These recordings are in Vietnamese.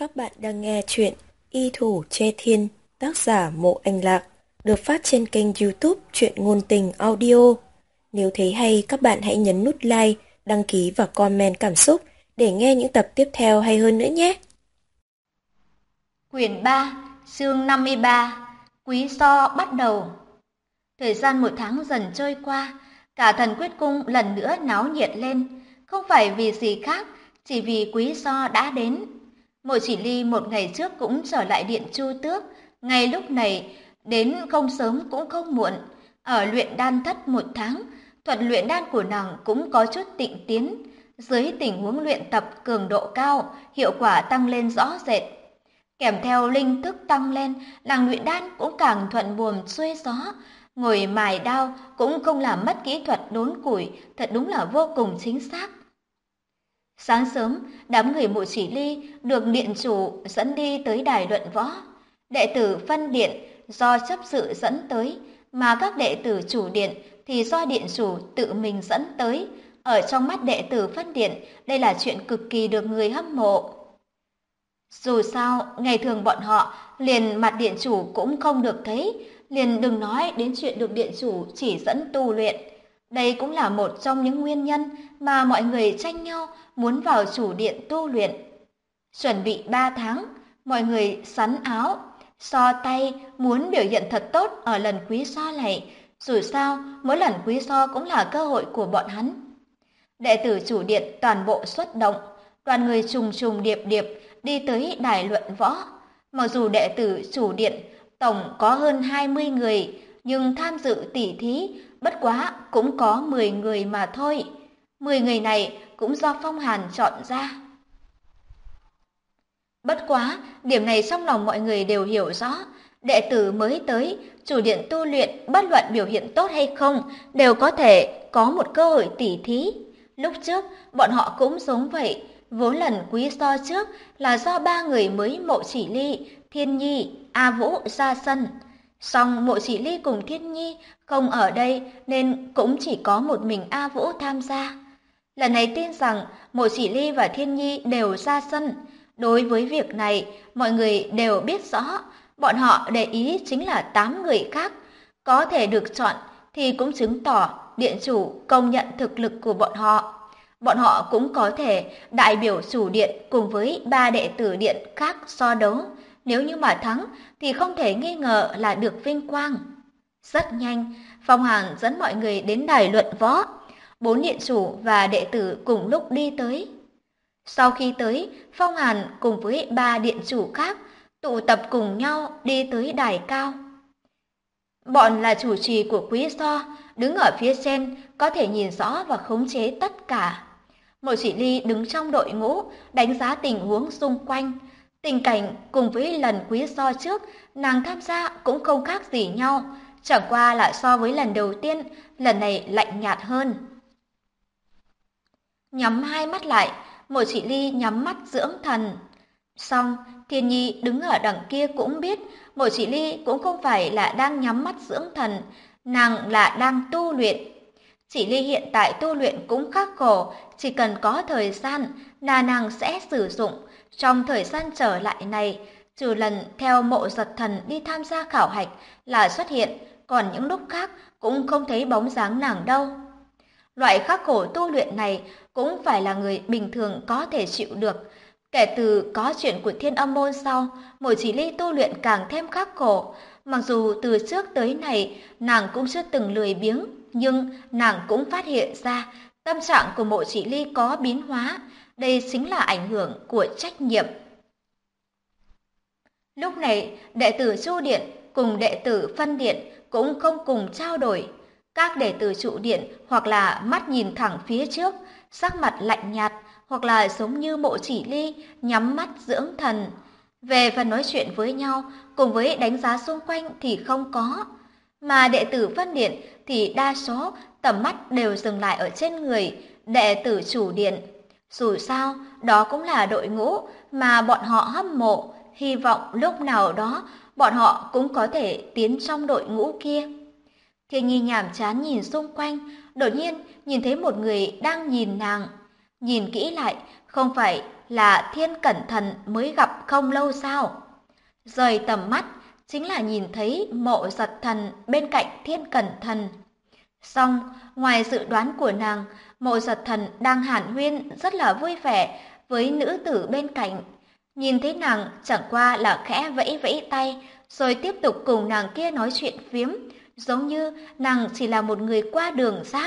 Các bạn đang nghe chuyện Y Thủ Che Thiên, tác giả Mộ Anh Lạc, được phát trên kênh YouTube Truyện Ngôn Tình Audio. Nếu thấy hay, các bạn hãy nhấn nút like, đăng ký và comment cảm xúc để nghe những tập tiếp theo hay hơn nữa nhé. Quyển 3, chương 53, Quý So bắt đầu. Thời gian 1 tháng dần trôi qua, cả Thần Quyết Cung lần nữa náo nhiệt lên, không phải vì gì khác, chỉ vì Quý So đã đến. Mộ Chỉ Ly một ngày trước cũng trở lại điện Chu Tước, ngay lúc này đến không sớm cũng không muộn. Ở luyện đan thất 1 tháng, thuật luyện đan của nàng cũng có chút tịnh tiến. Dưới tình huống luyện tập cường độ cao, hiệu quả tăng lên rõ rệt. Kèm theo linh thức tăng lên, nàng luyện đan cũng càng thuận buồm xuôi gió. Ngồi mài đao cũng không làm mất kỹ thuật đốn củi, thật đúng là vô cùng chính xác. Sáng sớm, đám người Mộ Chỉ Ly được điện chủ dẫn đi tới đài luận võ. Đệ tử phân điện do chấp sự dẫn tới, mà các đệ tử chủ điện thì do điện chủ tự mình dẫn tới. Ở trong mắt đệ tử phân điện, đây là chuyện cực kỳ được người hâm mộ. Dù sao, ngày thường bọn họ liền mặt điện chủ cũng không được thấy, liền đừng nói đến chuyện được điện chủ chỉ dẫn tu luyện. Đây cũng là một trong những nguyên nhân mà mọi người tranh nhau muốn vào chủ điện tu luyện. Chuẩn bị 3 tháng, mọi người sắn áo, so tay muốn biểu hiện thật tốt ở lần quý so này. Dù sao, mỗi lần quý so cũng là cơ hội của bọn hắn. Đệ tử chủ điện toàn bộ xuất động, đoàn người trùng trùng điệp điệp đi tới đài luận võ. Mặc dù đệ tử chủ điện tổng có hơn 20 người, nhưng tham dự tỉ thí bất quá cũng có 10 người mà thôi. 10 người này cũng do Phong Hàn chọn ra. Bất quá, điểm này trong lòng mọi người đều hiểu rõ. Đệ tử mới tới, chủ điện tu luyện bất luận biểu hiện tốt hay không, đều có thể có một cơ hội tỉ thí. Lúc trước, bọn họ cũng giống vậy. Vốn lần quý so trước là do 3 người mới Mộ Chỉ Ly, Thiên Nhi, A Vũ ra sân. Song Mộ Chỉ Ly cùng Thiên Nhi không ở đây nên cũng chỉ có một mình A Vũ tham gia. Lần này tin rằng Mộ Chỉ Ly và Thiên Nhi đều ra sân. Đối với việc này, mọi người đều biết rõ. Bọn họ để ý chính là 8 người khác. Có thể được chọn thì cũng chứng tỏ điện chủ công nhận thực lực của bọn họ. Bọn họ cũng có thể đại biểu chủ điện cùng với 3 đệ tử điện khác so đấu. Nếu như mà thắng thì không thể nghi ngờ là được vinh quang. Rất nhanh, Phong Hàn dẫn mọi người đến đài luận võ. 4 điện chủ và đệ tử cùng lúc đi tới. Sau khi tới, Phong Hàn cùng với 3 điện chủ khác tụ tập cùng nhau đi tới đài cao. Bọn là chủ trì của quý so, đứng ở phía trên có thể nhìn rõ và khống chế tất cả. Mộ Chỉ Ly đứng trong đội ngũ, đánh giá tình huống xung quanh. Tình cảnh cùng với lần quý so trước, nàng tham gia cũng không khác gì nhau, chẳng qua là so với lần đầu tiên, lần này lạnh nhạt hơn. Nhắm hai mắt lại, Mộ Chỉ Ly nhắm mắt dưỡng thần. Xong, Thiên Nhi đứng ở đằng kia cũng biết, Mộ Chỉ Ly cũng không phải là đang nhắm mắt dưỡng thần, nàng là đang tu luyện. Chỉ Ly hiện tại tu luyện cũng khắc khổ, chỉ cần có thời gian là nàng sẽ sử dụng. Trong thời gian trở lại này, trừ lần theo Mộ Giật Thần đi tham gia khảo hạch là xuất hiện, còn những lúc khác cũng không thấy bóng dáng nàng đâu. Loại khắc khổ tu luyện này cũng phải là người bình thường có thể chịu được. Kể từ có chuyện của Thiên Âm Môn sau, Mộ Chỉ Ly tu luyện càng thêm khắc khổ. Mặc dù từ trước tới nay nàng cũng chưa từng lười biếng, nhưng nàng cũng phát hiện ra tâm trạng của Mộ Chỉ Ly có biến hóa. Đây chính là ảnh hưởng của trách nhiệm. Lúc này, đệ tử Chu Điện cùng đệ tử Phân Điện cũng không cùng trao đổi. Các đệ tử trụ điện hoặc là mắt nhìn thẳng phía trước, sắc mặt lạnh nhạt, hoặc là giống như Mộ Chỉ Ly, nhắm mắt dưỡng thần. Về phần nói chuyện với nhau, cùng với đánh giá xung quanh thì không có. Mà đệ tử Phân Điện thì đa số tầm mắt đều dừng lại ở trên người đệ tử chủ điện. Dù sao, đó cũng là đội ngũ mà bọn họ hâm mộ, hy vọng lúc nào đó bọn họ cũng có thể tiến trong đội ngũ kia. Thiên Nhi nhàm chán nhìn xung quanh, đột nhiên nhìn thấy một người đang nhìn nàng. Nhìn kỹ lại, không phải là Thiên Cẩn Thần mới gặp không lâu sao? Rời tầm mắt, chính là nhìn thấy Mộ Giật Thần bên cạnh Thiên Cẩn Thần. Song, ngoài dự đoán của nàng, Mộ Giật Thần đang hàn huyên rất là vui vẻ với nữ tử bên cạnh. Nhìn thấy nàng chẳng qua là khẽ vẫy vẫy tay, rồi tiếp tục cùng nàng kia nói chuyện phiếm, giống như nàng chỉ là một người qua đường giáp.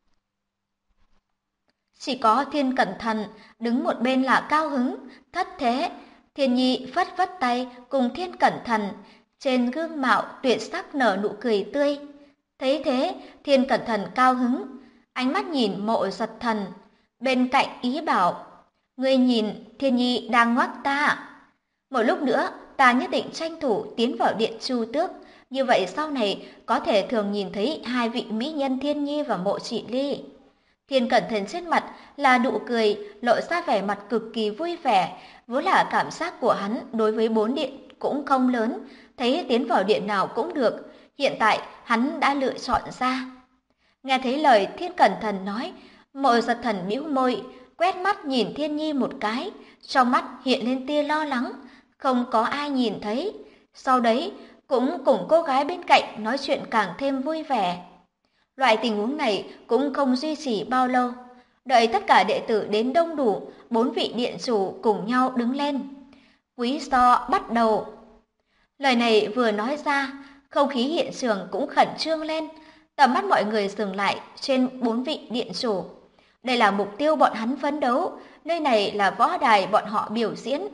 Chỉ có Thiên Cẩn Thần đứng một bên là cao hứng, thất thế. Thiên Nhi phất phất tay cùng Thiên Cẩn Thần, trên gương mạo tuyệt sắc nở nụ cười tươi. Thấy thế, Thiên Cẩn Thần cao hứng, ánh mắt nhìn Mộ Giật Thần, bên cạnh ý bảo, ngươi nhìn, Thiên Nhi đang ngoắc ta. Một lúc nữa, ta nhất định tranh thủ tiến vào điện Chu Tước, như vậy sau này có thể thường nhìn thấy hai vị mỹ nhân Thiên Nhi và Mộ Chỉ Ly. Thiên Cẩn Thần trên mặt là nụ cười, lộ ra vẻ mặt cực kỳ vui vẻ, vốn là cảm giác của hắn đối với 4 điện cũng không lớn, thấy tiến vào điện nào cũng được, hiện tại hắn đã lựa chọn ra. Nghe thấy lời Thiên Cẩn Thần nói, Mộ Giật Thần bĩu môi, quét mắt nhìn Thiên Nhi một cái, trong mắt hiện lên tia lo lắng, không có ai nhìn thấy. Sau đấy, cũng cùng cô gái bên cạnh nói chuyện càng thêm vui vẻ. Loại tình huống này cũng không duy trì bao lâu. Đợi tất cả đệ tử đến đông đủ, 4 vị điện chủ cùng nhau đứng lên. Quý so bắt đầu. Lời này vừa nói ra, không khí hiện trường cũng khẩn trương lên. Tầm mắt mọi người dừng lại trên 4 vị điện chủ. Đây là mục tiêu bọn hắn phấn đấu, nơi này là võ đài bọn họ biểu diễn.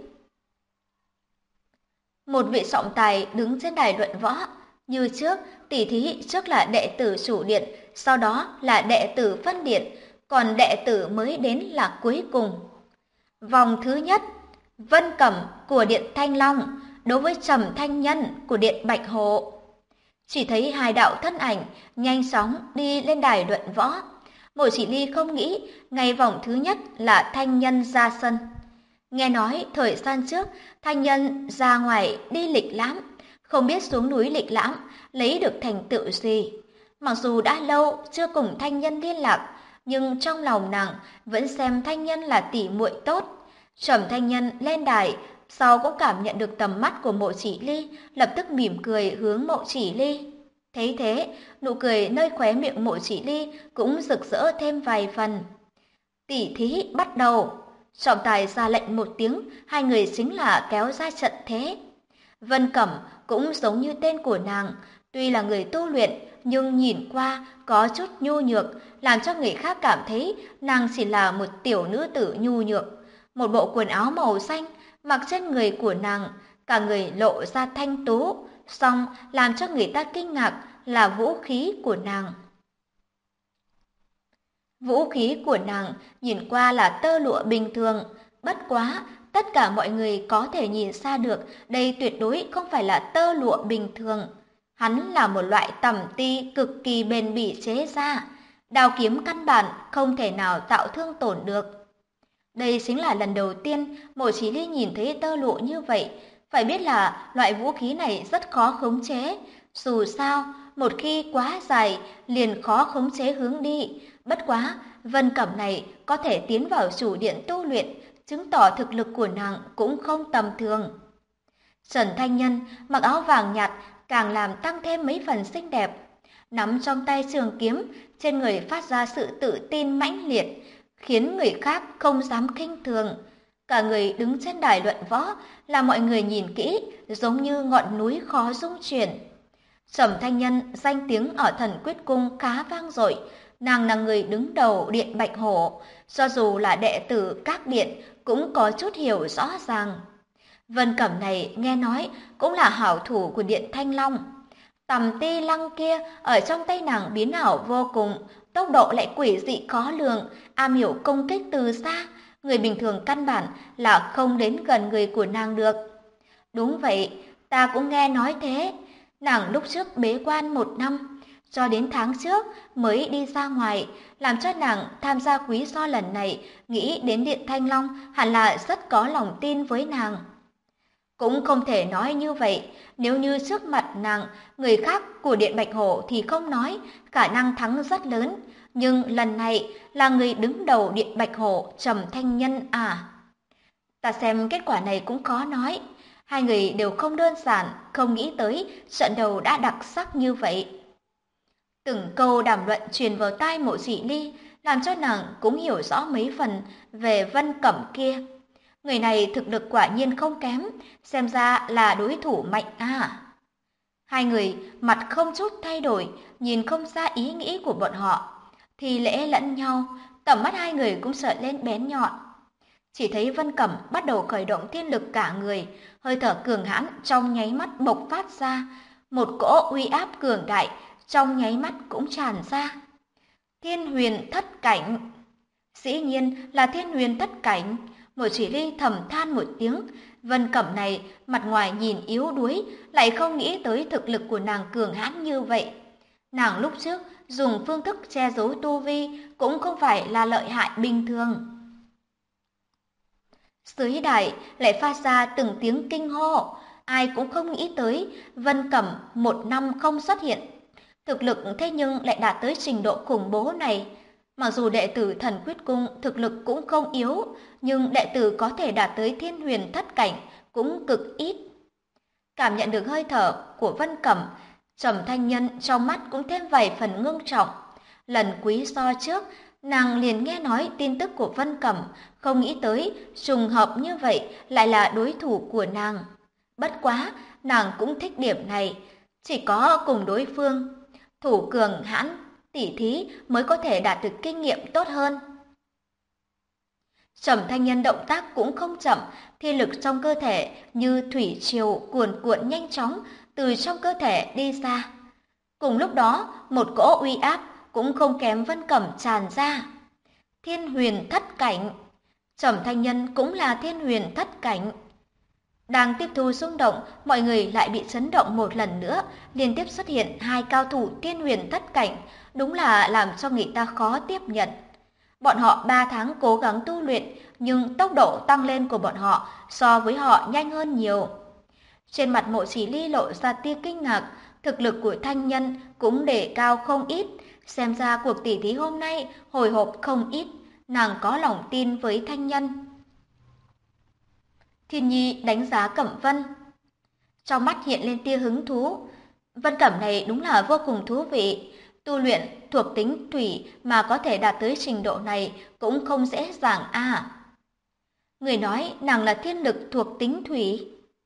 Một vị trọng tài đứng trên đài luận võ. Như trước, tỷ thí trước là đệ tử chủ điện, sau đó là đệ tử phân điện, còn đệ tử mới đến là cuối cùng. Vòng thứ nhất, Vân Cẩm của điện Thanh Long đối với Trầm Thanh Nhân của điện Bạch Hồ. Chỉ thấy hai đạo thân ảnh nhanh chóng đi lên đài luận võ. Mộ Chỉ Ly không nghĩ ngày vòng thứ nhất là Thanh Nhân ra sân. Nghe nói thời gian trước Thanh Nhân ra ngoài đi lịch lãm, không biết xuống núi lịch lãm lấy được thành tựu gì. Mặc dù đã lâu chưa cùng Thanh Nhân liên lạc, nhưng trong lòng nàng vẫn xem Thanh Nhân là tỷ muội tốt. Trầm Thanh Nhân lên đài, sau cũng cảm nhận được tầm mắt của Mộ Chỉ Ly, lập tức mỉm cười hướng Mộ Chỉ Ly. Thấy thế, nụ cười nơi khóe miệng Mộ Chỉ Ly cũng rực rỡ thêm vài phần. Tỷ thí bắt đầu. Trọng tài ra lệnh một tiếng, hai người chính là kéo ra trận thế. Vân Cẩm cũng giống như tên của nàng, tuy là người tu luyện nhưng nhìn qua có chút nhu nhược, làm cho người khác cảm thấy nàng chỉ là một tiểu nữ tử nhu nhược. Một bộ quần áo màu xanh mặc trên người của nàng, cả người lộ ra thanh tú, song làm cho người ta kinh ngạc là vũ khí của nàng. Vũ khí của nàng nhìn qua là tơ lụa bình thường, bất quá tất cả mọi người có thể nhìn ra được đây tuyệt đối không phải là tơ lụa bình thường. Hắn là một loại tẩm ti cực kỳ bền bỉ chế ra, đao kiếm căn bản không thể nào tạo thương tổn được. Đây chính là lần đầu tiên Mộ Chỉ Ly nhìn thấy tơ lụa như vậy, phải biết là loại vũ khí này rất khó khống chế. Dù sao, một khi quá dài liền khó khống chế hướng đi. Bất quá, Vân Cẩm này có thể tiến vào chủ điện tu luyện, chứng tỏ thực lực của nàng cũng không tầm thường. Trần Thanh Nhân mặc áo vàng nhạt càng làm tăng thêm mấy phần xinh đẹp. Nắm trong tay trường kiếm, trên người phát ra sự tự tin mãnh liệt, khiến người khác không dám khinh thường. Cả người đứng trên đài luận võ là mọi người nhìn kỹ, giống như ngọn núi khó dung chuyển. Trầm Thanh Nhân danh tiếng ở Thần Quyết Cung khá vang dội, nàng là người đứng đầu điện Bạch Hổ, cho dù là đệ tử các điện cũng có chút hiểu rõ ràng. Vân Cẩm này nghe nói cũng là hảo thủ của điện Thanh Long. Tầm ti lăng kia ở trong tay nàng biến ảo vô cùng, tốc độ lại quỷ dị khó lường, am hiểu công kích từ xa, người bình thường căn bản là không đến gần người của nàng được. Đúng vậy, ta cũng nghe nói thế. Nàng lúc trước bế quan 1 năm, cho đến tháng trước mới đi ra ngoài, làm cho nàng tham gia quý so lần này, nghĩ đến điện Thanh Long hẳn là rất có lòng tin với nàng. Cũng không thể nói như vậy, nếu như trước mặt nàng, người khác của điện Bạch Hổ thì không nói, khả năng thắng rất lớn. Nhưng lần này là người đứng đầu điện Bạch Hổ Trầm Thanh Nhân à. Ta xem kết quả này cũng khó nói. Hai người đều không đơn giản, không nghĩ tới trận đầu đã đặc sắc như vậy. Từng câu đàm luận truyền vào tai Mộ Chỉ Ly, làm cho nàng cũng hiểu rõ mấy phần về Vân Cẩm kia. Người này thực lực quả nhiên không kém, xem ra là đối thủ mạnh à. Hai người mặt không chút thay đổi, nhìn không ra ý nghĩ của bọn họ, thì lễ lẫn nhau, tầm mắt hai người cũng trở lên bén nhọn. Chỉ thấy Vân Cẩm bắt đầu khởi động thiên lực cả người, hơi thở cường hãn trong nháy mắt bộc phát ra, một cỗ uy áp cường đại trong nháy mắt cũng tràn ra. Thiên huyền thất cảnh. Dĩ nhiên là thiên huyền thất cảnh. Mộ Chỉ Ly thầm than một tiếng, Vân Cẩm này mặt ngoài nhìn yếu đuối, lại không nghĩ tới thực lực của nàng cường hãn như vậy. Nàng lúc trước dùng phương thức che giấu tu vi cũng không phải là lợi hại bình thường. Dưới đài lại phát ra từng tiếng kinh hô, ai cũng không nghĩ tới Vân Cẩm một năm không xuất hiện. Thực lực thế nhưng lại đạt tới trình độ khủng bố này. Mặc dù đệ tử Thần Quyết Cung thực lực cũng không yếu, nhưng đệ tử có thể đạt tới thiên huyền thất cảnh cũng cực ít. Cảm nhận được hơi thở của Vân Cẩm, Trầm Thanh Nhân trong mắt cũng thêm vài phần ngưng trọng. Lần quý so trước, nàng liền nghe nói tin tức của Vân Cẩm, không nghĩ tới trùng hợp như vậy lại là đối thủ của nàng. Bất quá, nàng cũng thích điểm này, chỉ có cùng đối phương thủ cường hãn tỉ thí mới có thể đạt được kinh nghiệm tốt hơn. Trầm Thanh Nhân động tác cũng không chậm, thiên lực trong cơ thể như thủy triều cuồn cuộn nhanh chóng từ trong cơ thể đi ra. Cùng lúc đó, một cỗ uy áp cũng không kém Vân Cẩm tràn ra. Thiên huyền thất cảnh. Trầm Thanh Nhân cũng là thiên huyền thất cảnh. Đang tiếp thu xung động, mọi người lại bị chấn động một lần nữa, liên tiếp xuất hiện hai cao thủ thiên huyền thất cảnh, đúng là làm cho người ta khó tiếp nhận. Bọn họ 3 tháng cố gắng tu luyện, nhưng tốc độ tăng lên của bọn họ so với họ nhanh hơn nhiều. Trên mặt Mộ Chỉ Ly lộ ra tia kinh ngạc, thực lực của Thanh Nhân cũng đề cao không ít, xem ra cuộc tỷ thí hôm nay hồi hộp không ít, nàng có lòng tin với Thanh Nhân. Thiên Nhi đánh giá Cẩm Vân. Trong mắt hiện lên tia hứng thú. Vân Cẩm này đúng là vô cùng thú vị. Tu luyện thuộc tính thủy mà có thể đạt tới trình độ này cũng không dễ dàng à. Người nói nàng là thiên lực thuộc tính thủy.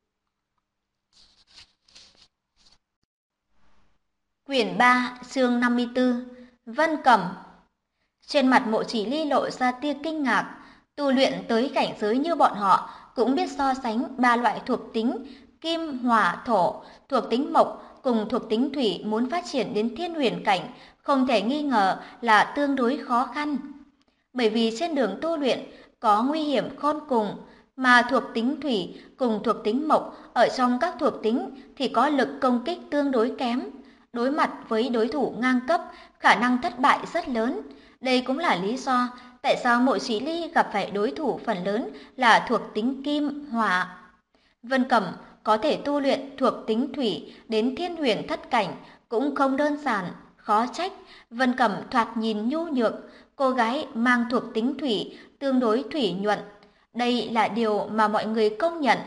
Quyển 3, chương 54, Vân Cẩm. Trên mặt Mộ Chỉ Ly lộ ra tia kinh ngạc, tu luyện tới cảnh giới như bọn họ cũng biết so sánh ba loại thuộc tính kim, hỏa, thổ, thuộc tính mộc cùng thuộc tính thủy muốn phát triển đến thiên huyền cảnh, không thể nghi ngờ là tương đối khó khăn. Bởi vì trên đường tu luyện có nguy hiểm khôn cùng, mà thuộc tính thủy cùng thuộc tính mộc ở trong các thuộc tính thì có lực công kích tương đối kém. Đối mặt với đối thủ ngang cấp, khả năng thất bại rất lớn. Đây cũng là lý do tại sao Mộ Chỉ Ly gặp phải đối thủ phần lớn là thuộc tính kim, hỏa. Vân Cẩm có thể tu luyện thuộc tính thủy đến thiên huyền thất cảnh cũng không đơn giản, khó trách. Vân Cẩm thoạt nhìn nhu nhược, cô gái mang thuộc tính thủy tương đối thủy nhuận. Đây là điều mà mọi người công nhận.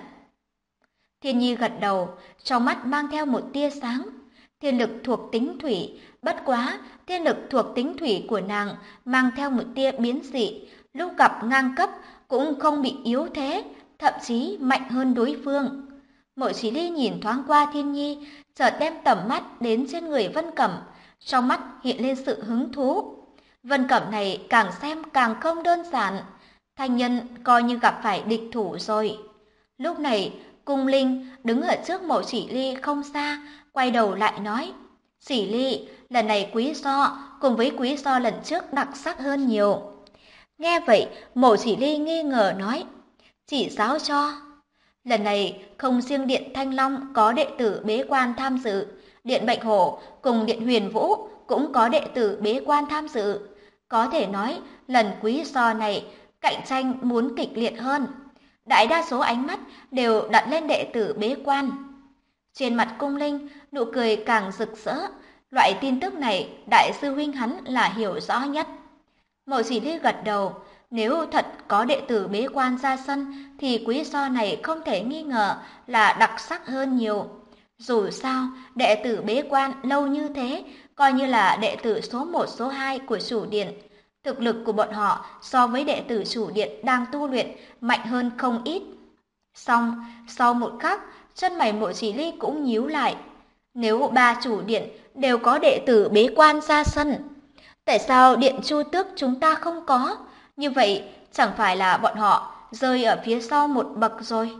Thiên Nhi gật đầu, trong mắt mang theo một tia sáng. Thiên lực thuộc tính thủy, bất quá thiên lực thuộc tính thủy của nàng mang theo một tia biến dị, lúc gặp ngang cấp cũng không bị yếu thế, thậm chí mạnh hơn đối phương. Mộ Chỉ Ly nhìn thoáng qua Thiên Nhi, chợt đem tầm mắt đến trên người Vân Cẩm, trong mắt hiện lên sự hứng thú. Vân Cẩm này càng xem càng không đơn giản, Thanh Nhân coi như gặp phải địch thủ rồi. Lúc này, Cung Linh đứng ở trước Mộ Chỉ Ly không xa, quay đầu lại nói: "Chỉ Ly, lần này quý so cùng với quý so lần trước đặc sắc hơn nhiều." Nghe vậy, Mộ Chỉ Ly nghi ngờ nói: "Chỉ giáo cho." Lần này không riêng Điện Thanh Long có đệ tử bế quan tham dự, Điện Bạch Hổ cùng Điện Huyền Vũ cũng có đệ tử bế quan tham dự. Có thể nói, lần quý so này cạnh tranh muốn kịch liệt hơn. Đại đa số ánh mắt đều đặt lên đệ tử bế quan. Trên mặt Cung Linh, nụ cười càng rực rỡ. Loại tin tức này, đại sư huynh hắn là hiểu rõ nhất. Mộ Chỉ Ly gật đầu, Nếu thật có đệ tử bế quan ra sân thì quý so này không thể nghi ngờ là đặc sắc hơn nhiều. Dù sao, đệ tử bế quan lâu như thế, coi như là đệ tử số 1 số 2 của chủ điện. Thực lực của bọn họ so với đệ tử chủ điện đang tu luyện mạnh hơn không ít. Xong, sau một khắc, chân mày Mộ Chỉ Ly cũng nhíu lại. Nếu 3 chủ điện đều có đệ tử bế quan ra sân, tại sao điện Chu Tước chúng ta không có? Như vậy, chẳng phải là bọn họ rơi ở phía sau một bậc rồi?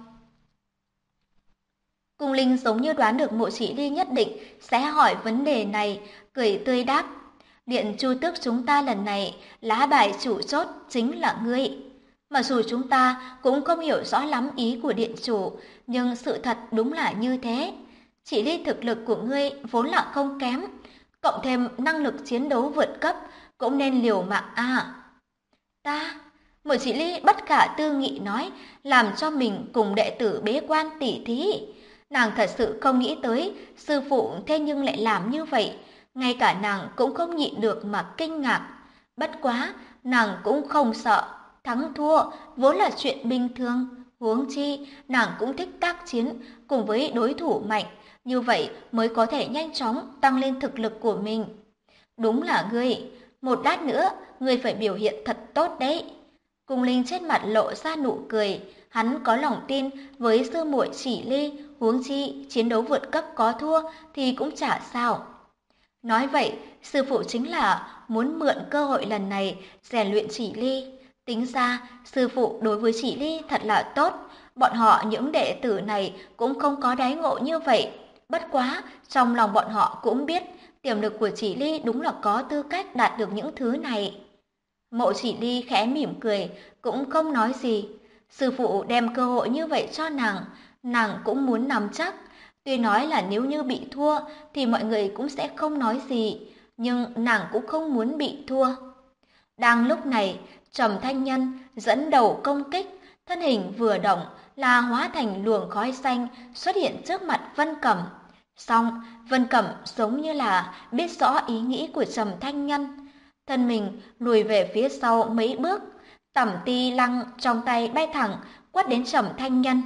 Cung Linh giống như đoán được Mộ Chỉ Ly nhất định sẽ hỏi vấn đề này, cười tươi đáp. Điện Chu Tước chúng ta lần này, lá bài chủ chốt chính là ngươi. Mặc dù chúng ta cũng không hiểu rõ lắm ý của điện chủ, nhưng sự thật đúng là như thế. Chỉ Ly thực lực của ngươi vốn là không kém, cộng thêm năng lực chiến đấu vượt cấp, cũng nên liều mạng à. Ta, Mộ Chỉ Ly bất khả tư nghị nói, làm cho mình cùng đệ tử bế quan tỉ thí. Nàng thật sự không nghĩ tới, sư phụ thế nhưng lại làm như vậy, ngay cả nàng cũng không nhịn được mà kinh ngạc. Bất quá, nàng cũng không sợ, thắng thua vốn là chuyện bình thường, huống chi nàng cũng thích tác chiến cùng với đối thủ mạnh, như vậy mới có thể nhanh chóng tăng lên thực lực của mình. Đúng là ngươi, một lát nữa ngươi phải biểu hiện thật tốt đấy. Cung Linh trên mặt lộ ra nụ cười, hắn có lòng tin với sư muội Chỉ Ly, huống chi chiến đấu vượt cấp có thua thì cũng chả sao. Nói vậy, sư phụ chính là muốn mượn cơ hội lần này rèn luyện Chỉ Ly. Tính ra, sư phụ đối với Chỉ Ly thật là tốt, bọn họ những đệ tử này cũng không có đáy ngộ như vậy. Bất quá, trong lòng bọn họ cũng biết, tiềm lực của Chỉ Ly đúng là có tư cách đạt được những thứ này. Mộ Chỉ Ly khẽ mỉm cười, cũng không nói gì. Sư phụ đem cơ hội như vậy cho nàng cũng muốn nắm chắc. Tuy nói là nếu như bị thua thì mọi người cũng sẽ không nói gì, nhưng nàng cũng không muốn bị thua. Đang lúc này, Trầm Thanh Nhân dẫn đầu công kích, thân hình vừa động là hóa thành luồng khói xanh xuất hiện trước mặt Vân Cẩm. Song, Vân Cẩm giống như là biết rõ ý nghĩ của Trầm Thanh Nhân. Thân mình lùi về phía sau mấy bước, tẩm ti lăng trong tay bay thẳng quất đến Trầm Thanh Nhân.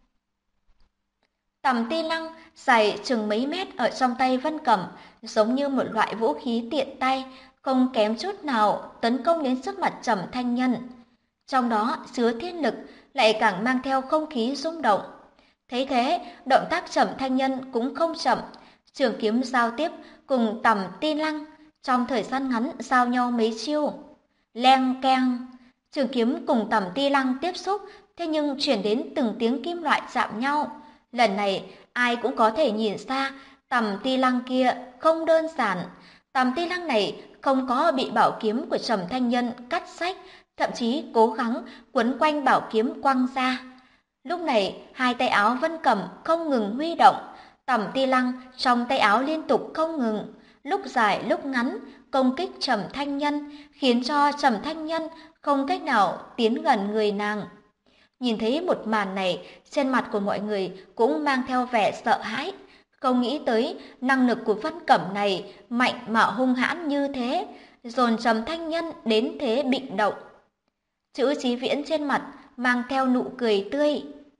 Tẩm ti lăng dài chừng mấy mét ở trong tay Vân Cẩm, giống như một loại vũ khí tiện tay, không kém chút nào tấn công đến trước mặt Trầm Thanh Nhân. Trong đó chứa thiên lực, lại càng mang theo không khí rung động. Thấy thế, động tác Trầm Thanh Nhân cũng không chậm, trường kiếm giao tiếp cùng Tẩm ti lăng, trong thời gian ngắn giao nhau mấy chiêu. Leng keng, trường kiếm cùng Tẩm ti lăng tiếp xúc, thế nhưng chuyển đến từng tiếng kim loại chạm nhau. Lần này, ai cũng có thể nhìn ra, Tẩm ti lăng kia không đơn giản. Tẩm ti lăng này không có bị bảo kiếm của Trầm Thanh Nhân cắt xách, thậm chí cố gắng quấn quanh bảo kiếm quăng ra. Lúc này, hai tay áo Vân Cẩm không ngừng huy động, Tẩm ti lăng trong tay áo liên tục không ngừng, lúc dài lúc ngắn công kích Trầm Thanh Nhân, khiến cho Trầm Thanh Nhân không cách nào tiến gần người nàng. Nhìn thấy một màn này, trên mặt của mọi người cũng mang theo vẻ sợ hãi, không nghĩ tới năng lực của Vân Cẩm này mạnh mà hung hãn như thế, dồn Trầm Thanh Nhân đến thế bị động. Chữ Chí Viễn trên mặt mang theo nụ cười tươi.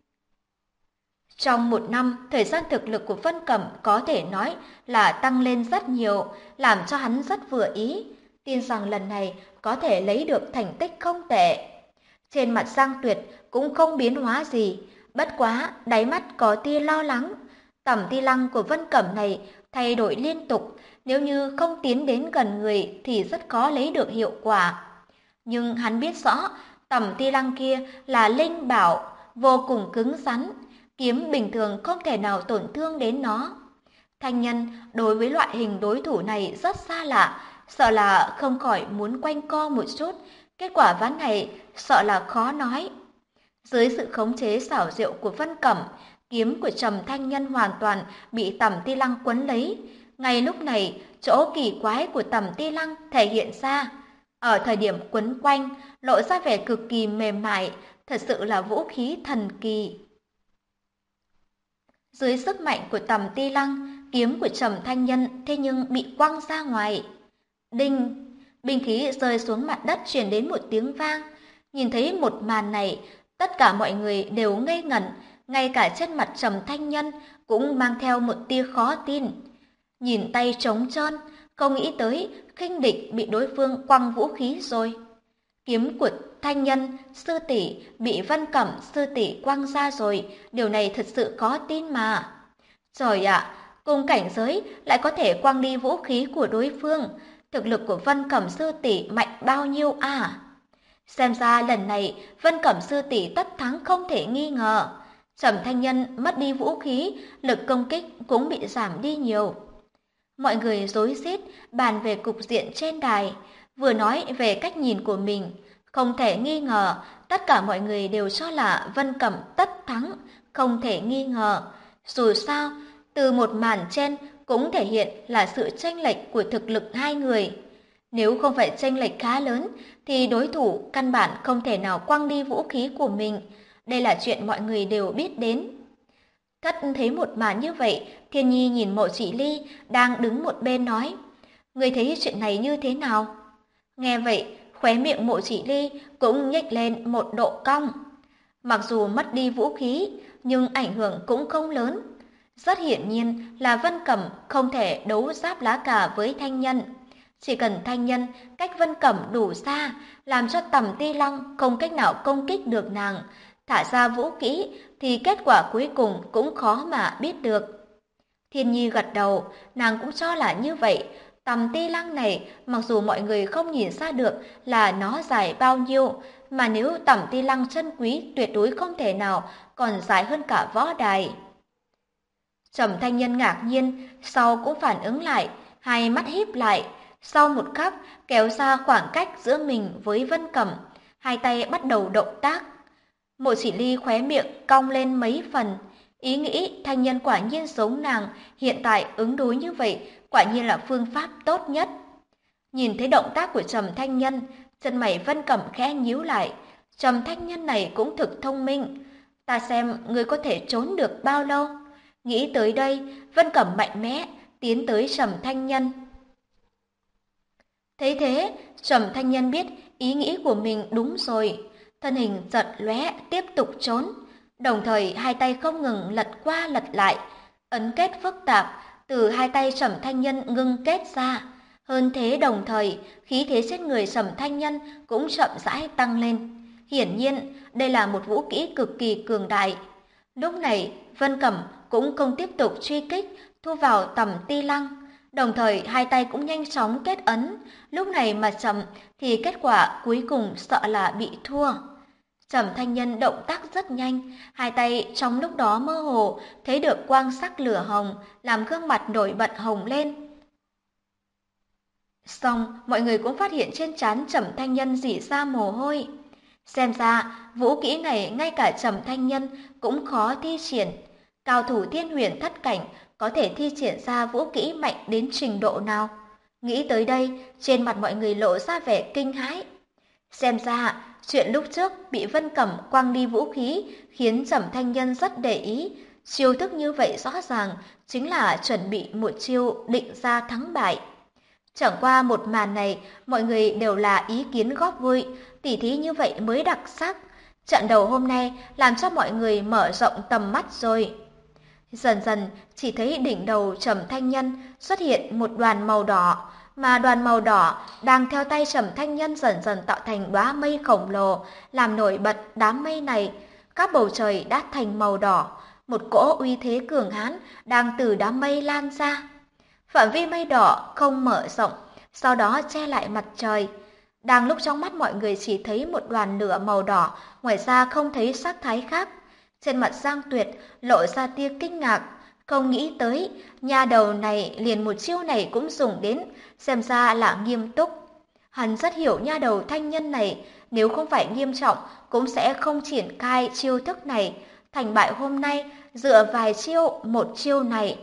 Trong một năm, thời gian thực lực của Vân Cẩm có thể nói là tăng lên rất nhiều, làm cho hắn rất vừa ý, tin rằng lần này có thể lấy được thành tích không tệ. Trên mặt Giang Tuyệt cũng không biến hóa gì, bất quá đáy mắt có tia lo lắng. Tẩm ti lăng của Vân Cẩm này thay đổi liên tục, nếu như không tiến đến gần người thì rất khó lấy được hiệu quả. Nhưng hắn biết rõ, tẩm ti lăng kia là linh bảo, vô cùng cứng rắn, kiếm bình thường không thể nào tổn thương đến nó. Thanh Nhân đối với loại hình đối thủ này rất xa lạ, sợ là không khỏi muốn quanh co một chút, kết quả ván này sợ là khó nói. Dưới sự khống chế xảo diệu của Vân Cẩm, kiếm của Trầm Thanh Nhân hoàn toàn bị Tẩm Ti Lăng quấn lấy. Ngay lúc này, chỗ kỳ quái của Tẩm Ti Lăng thể hiện ra. Ở thời điểm quấn quanh, lộ ra vẻ cực kỳ mềm mại, thật sự là vũ khí thần kỳ. Dưới sức mạnh của Tẩm Ti Lăng, kiếm của Trầm Thanh Nhân thế nhưng bị quăng ra ngoài. Đinh! Binh khí rơi xuống mặt đất truyền đến một tiếng vang. Nhìn thấy một màn này, tất cả mọi người đều ngây ngẩn, ngay cả trên mặt Trầm Thanh Nhân cũng mang theo một tia khó tin. Nhìn tay trống trơn, không nghĩ tới khinh địch bị đối phương quăng vũ khí rồi. Kiếm của Thanh Nhân sư tỷ bị Vân Cẩm sư tỷ quăng ra rồi, điều này thật sự khó tin mà. Trời ạ, cùng cảnh giới lại có thể quăng đi vũ khí của đối phương, thực lực của Vân Cẩm sư tỷ mạnh bao nhiêu à? Xem ra lần này Vân Cẩm sư tỷ tất thắng không thể nghi ngờ. Trầm Thanh Nhân mất đi vũ khí, lực công kích cũng bị giảm đi nhiều. Mọi người rối rít bàn về cục diện trên đài, vừa nói về cách nhìn của mình. Không thể nghi ngờ, tất cả mọi người đều cho là Vân Cẩm tất thắng, không thể nghi ngờ. Dù sao, từ một màn trên cũng thể hiện là sự chênh lệch của thực lực hai người. Nếu không phải chênh lệch khá lớn, thì đối thủ căn bản không thể nào quăng đi vũ khí của mình. Đây là chuyện mọi người đều biết đến. Cất thấy một màn như vậy, Thiên Nhi nhìn Mộ Chỉ Ly đang đứng một bên nói, người thấy chuyện này như thế nào? Nghe vậy, khóe miệng Mộ Chỉ Ly cũng nhếch lên một độ cong. Mặc dù mất đi vũ khí, nhưng ảnh hưởng cũng không lớn. Rất hiển nhiên là Vân Cẩm không thể đấu giáp lá cà với Thanh Nhân. Chỉ cần Thanh Nhân cách Vân Cẩm đủ xa, làm cho Tầm Ti Lăng không cách nào công kích được nàng, thả ra vũ kỹ, thì kết quả cuối cùng cũng khó mà biết được. Thiên Nhi gật đầu, nàng cũng cho là như vậy. Tầm Ti Lăng này, mặc dù mọi người không nhìn ra được là nó dài bao nhiêu, mà nếu Tầm Ti Lăng chân quý tuyệt đối không thể nào còn dài hơn cả võ đài. Trầm Thanh Nhân ngạc nhiên, sau cũng phản ứng lại, hai mắt híp lại, sau một khắc kéo ra khoảng cách giữa mình với Vân Cẩm, hai tay bắt đầu động tác. Mộ Chỉ Ly khóe miệng cong lên mấy phần, ý nghĩ Thanh Nhân quả nhiên giống nàng, hiện tại ứng đối như vậy quả nhiên là phương pháp tốt nhất. Nhìn thấy động tác của Trầm Thanh Nhân, chân mày Vân Cẩm khẽ nhíu lại, Trầm Thanh Nhân này cũng thực thông minh, ta xem ngươi có thể trốn được bao lâu. Nghĩ tới đây, Vân Cẩm mạnh mẽ tiến tới Trầm Thanh Nhân. Thấy thế, Trầm Thanh Nhân biết ý nghĩ của mình đúng rồi, thân hình giật lóe tiếp tục trốn, đồng thời hai tay không ngừng lật qua lật lại, ấn kết phức tạp từ hai tay Trầm Thanh Nhân ngưng kết ra. Hơn thế đồng thời, khí thế trên người Trầm Thanh Nhân cũng chậm rãi tăng lên. Hiển nhiên, đây là một vũ kỹ cực kỳ cường đại. Lúc này, Vân Cẩm cũng không tiếp tục truy kích, thu vào Tầm Ti Lăng. Đồng thời hai tay cũng nhanh chóng kết ấn, lúc này mà chậm thì kết quả cuối cùng sợ là bị thua. Trầm Thanh Nhân động tác rất nhanh, hai tay trong lúc đó mơ hồ thấy được quang sắc lửa hồng, làm gương mặt nổi bật hồng lên. Xong, mọi người cũng phát hiện trên trán Trầm Thanh Nhân rỉ ra mồ hôi. Xem ra, vũ kỹ này ngay cả Trầm Thanh Nhân cũng khó thi triển. Cao thủ Thiên Huyền Thất Cảnh có thể thi triển ra vũ kỹ mạnh đến trình độ nào? Nghĩ tới đây, trên mặt mọi người lộ ra vẻ kinh hãi. Xem ra, chuyện lúc trước bị Vân Cẩm quăng đi vũ khí khiến Trầm Thanh Nhân rất để ý. Chiêu thức như vậy rõ ràng chính là chuẩn bị một chiêu định ra thắng bại. Chẳng qua một màn này, mọi người đều là ý kiến góp vui, tỉ thí như vậy mới đặc sắc. Trận đầu hôm nay làm cho mọi người mở rộng tầm mắt rồi. Dần dần chỉ thấy đỉnh đầu Trầm Thanh Nhân xuất hiện một đoàn màu đỏ, mà đoàn màu đỏ đang theo tay Trầm Thanh Nhân dần dần tạo thành đóa mây khổng lồ, làm nổi bật đám mây này. Các bầu trời đã thành màu đỏ, một cỗ uy thế cường hãn đang từ đám mây lan ra. Phạm vi mây đỏ không mở rộng, sau đó che lại mặt trời. Đang lúc trong mắt mọi người chỉ thấy một đoàn lửa màu đỏ, ngoài ra không thấy sắc thái khác. Trên mặt Giang Tuyệt lộ ra tia kinh ngạc, không nghĩ tới nha đầu này liền một chiêu này cũng dùng đến, xem ra là nghiêm túc. Hắn rất hiểu nha đầu Thanh Nhân này, nếu không phải nghiêm trọng cũng sẽ không triển khai chiêu thức này. Thành bại hôm nay dựa vài chiêu, một chiêu này.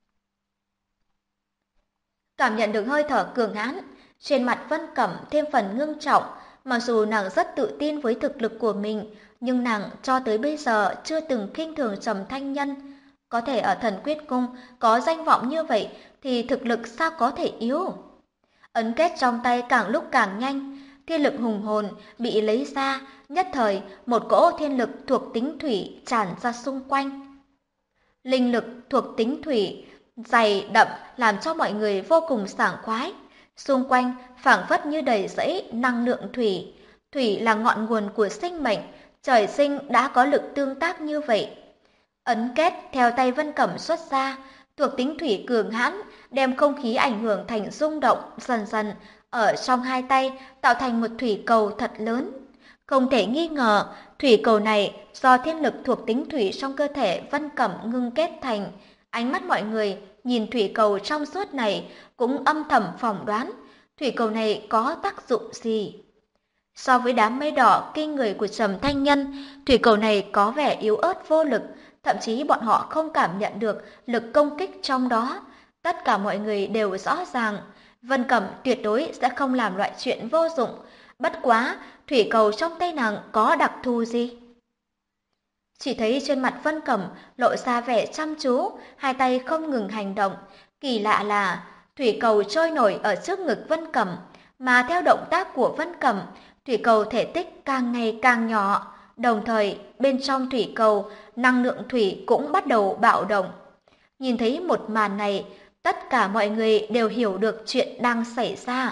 Cảm nhận được hơi thở cường hãn, trên mặt Vân Cẩm thêm phần ngưng trọng, mặc dù nàng rất tự tin với thực lực của mình, nhưng nàng cho tới bây giờ chưa từng khinh thường Trầm Thanh Nhân. Có thể ở Thần Quyết Cung có danh vọng như vậy thì thực lực sao có thể yếu. Ấn kết trong tay càng lúc càng nhanh, thiên lực hùng hồn bị lấy ra, nhất thời một cỗ thiên lực thuộc tính thủy tràn ra xung quanh. Linh lực thuộc tính thủy dày đậm làm cho mọi người vô cùng sảng khoái. Xung quanh phảng phất như đầy rẫy năng lượng thủy. Thủy là ngọn nguồn của sinh mệnh, trời sinh đã có lực tương tác như vậy. Ấn kết theo tay Vân Cẩm xuất ra, thuộc tính thủy cường hãn, đem không khí ảnh hưởng thành rung động dần dần ở trong hai tay, tạo thành một thủy cầu thật lớn. Không thể nghi ngờ, thủy cầu này do thiên lực thuộc tính thủy trong cơ thể Vân Cẩm ngưng kết thành. Ánh mắt mọi người nhìn thủy cầu trong suốt này cũng âm thầm phỏng đoán thủy cầu này có tác dụng gì. So với đám mây đỏ kinh người của Trầm Thanh Nhân, thủy cầu này có vẻ yếu ớt vô lực, thậm chí bọn họ không cảm nhận được lực công kích trong đó. Tất cả mọi người đều rõ ràng, Vân Cẩm tuyệt đối sẽ không làm loại chuyện vô dụng. Bất quá, thủy cầu trong tay nàng có đặc thù gì? Chỉ thấy trên mặt Vân Cẩm lộ ra vẻ chăm chú, hai tay không ngừng hành động. Kỳ lạ là thủy cầu trôi nổi ở trước ngực Vân Cẩm, mà theo động tác của Vân Cẩm, thủy cầu thể tích càng ngày càng nhỏ. Đồng thời, bên trong thủy cầu, năng lượng thủy cũng bắt đầu bạo động. Nhìn thấy một màn này, tất cả mọi người đều hiểu được chuyện đang xảy ra.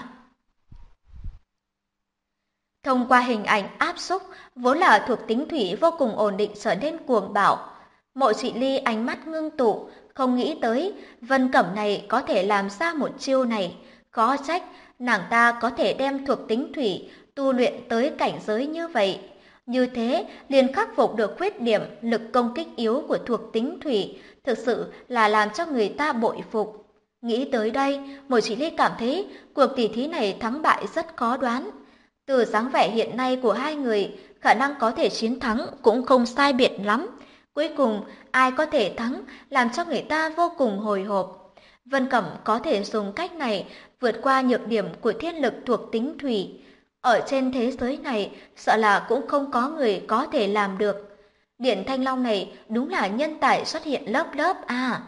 Thông qua hình ảnh áp xúc, vốn là thuộc tính thủy vô cùng ổn định trở nên cuồng bạo. Mộ Trị Ly ánh mắt ngưng tụ, không nghĩ tới Vân Cẩm này có thể làm ra một chiêu này. Khó trách, nàng ta có thể đem thuộc tính thủy tu luyện tới cảnh giới như vậy. Như thế, liền khắc phục được khuyết điểm lực công kích yếu của thuộc tính thủy, thực sự là làm cho người ta bội phục. Nghĩ tới đây, Mộ Chỉ Ly cảm thấy cuộc tỷ thí này thắng bại rất khó đoán. Từ dáng vẻ hiện nay của hai người, khả năng có thể chiến thắng cũng không sai biệt lắm. Cuối cùng, ai có thể thắng làm cho người ta vô cùng hồi hộp. Vân Cẩm có thể dùng cách này vượt qua nhược điểm của thiên lực thuộc tính thủy. Ở trên thế giới này, sợ là cũng không có người có thể làm được. Điện Thanh Long này đúng là nhân tài xuất hiện lớp lớp à.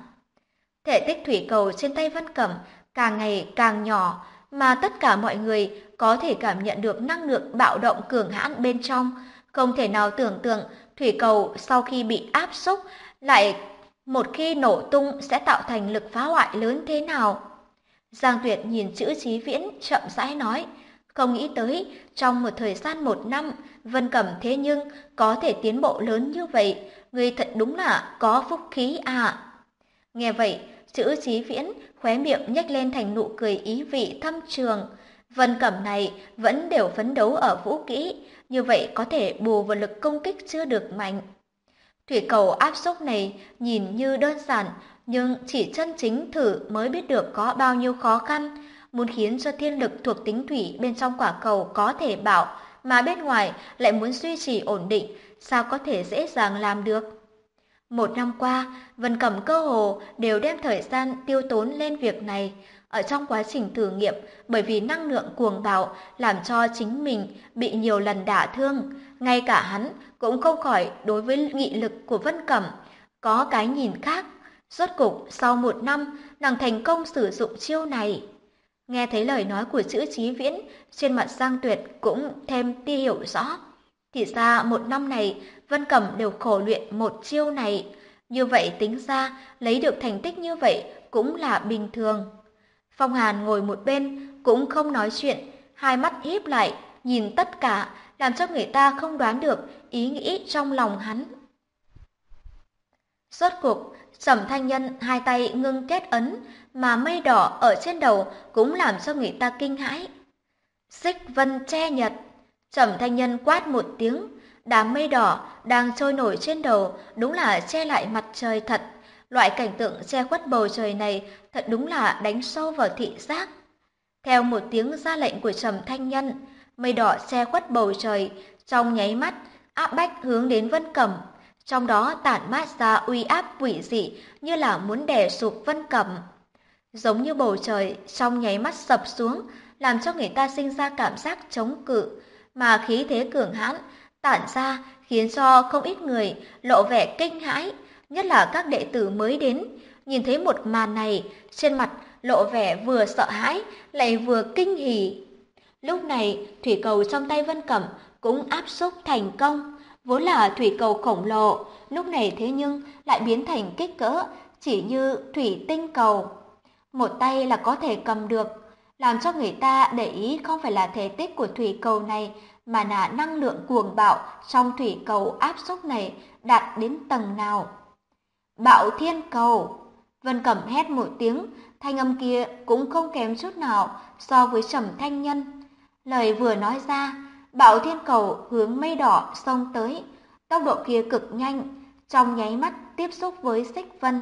Thể tích thủy cầu trên tay Vân Cẩm càng ngày càng nhỏ, mà tất cả mọi người có thể cảm nhận được năng lượng bạo động cường hãn bên trong. Không thể nào tưởng tượng thủy cầu sau khi bị áp xúc lại một khi nổ tung sẽ tạo thành lực phá hoại lớn thế nào. Giang Tuyệt nhìn chữ Chí Viễn chậm rãi nói, không nghĩ tới trong một thời gian 1 năm, Vân Cẩm thế nhưng có thể tiến bộ lớn như vậy, người thật đúng là có phúc khí à. Nghe vậy, chữ Chí Viễn khóe miệng nhếch lên thành nụ cười ý vị thâm trường. Vân Cẩm này vẫn đều phấn đấu ở vũ kỹ, như vậy có thể bù vào lực công kích chưa được mạnh. Thủy cầu áp xúc này nhìn như đơn giản, nhưng chỉ chân chính thử mới biết được có bao nhiêu khó khăn. Muốn khiến cho thiên lực thuộc tính thủy bên trong quả cầu có thể bạo, mà bên ngoài lại muốn duy trì ổn định, sao có thể dễ dàng làm được. 1 năm qua, Vân Cẩm cơ hồ đều đem thời gian tiêu tốn lên việc này. Ở trong quá trình thử nghiệm, bởi vì năng lượng cuồng bạo làm cho chính mình bị nhiều lần đả thương, ngay cả hắn cũng không khỏi đối với nghị lực của Vân Cẩm có cái nhìn khác. Rốt cục sau 1 năm, nàng thành công sử dụng chiêu này. Nghe thấy lời nói của chữ Chí Viễn, trên mặt Giang Tuyệt cũng thêm tia hiểu rõ. Thì ra 1 năm này, Vân Cẩm đều khổ luyện một chiêu này. Như vậy tính ra, lấy được thành tích như vậy cũng là bình thường. Phong Hàn ngồi một bên, cũng không nói chuyện, hai mắt híp lại, nhìn tất cả, làm cho người ta không đoán được ý nghĩ trong lòng hắn. Rốt cuộc, Trầm Thanh Nhân hai tay ngưng kết ấn, mà mây đỏ ở trên đầu cũng làm cho người ta kinh hãi. Xích vân che nhật, Trầm Thanh Nhân quát một tiếng, đám mây đỏ đang trôi nổi trên đầu đúng là che lại mặt trời thật. Loại cảnh tượng che khuất bầu trời này thật đúng là đánh sâu vào thị giác. Theo một tiếng ra lệnh của Trầm Thanh Nhân, mây đỏ che khuất bầu trời, trong nháy mắt áp bách hướng đến Vân Cẩm. Trong đó tản mát ra uy áp quỷ dị như là muốn đè sụp Vân Cẩm. Giống như bầu trời trong nháy mắt sập xuống, làm cho người ta sinh ra cảm giác chống cự, mà khí thế cường hãn tản ra khiến cho không ít người lộ vẻ kinh hãi, nhất là các đệ tử mới đến, nhìn thấy một màn này, trên mặt lộ vẻ vừa sợ hãi lại vừa kinh hỉ. Lúc này, thủy cầu trong tay Vân Cẩm cũng áp xúc thành công. Vốn là thủy cầu khổng lồ, lúc này thế nhưng lại biến thành kích cỡ chỉ như thủy tinh cầu. Một tay là có thể cầm được, làm cho người ta để ý không phải là thể tích của thủy cầu này, mà là năng lượng cuồng bạo trong thủy cầu áp xúc này đạt đến tầng nào. Bạo thiên cầu! Vân Cẩm hét một tiếng, thanh âm kia cũng không kém chút nào so với Trầm Thanh Nhân. Lời vừa nói ra, bạo thiên cầu hướng mây đỏ xông tới, tốc độ kia cực nhanh, trong nháy mắt tiếp xúc với xích vân.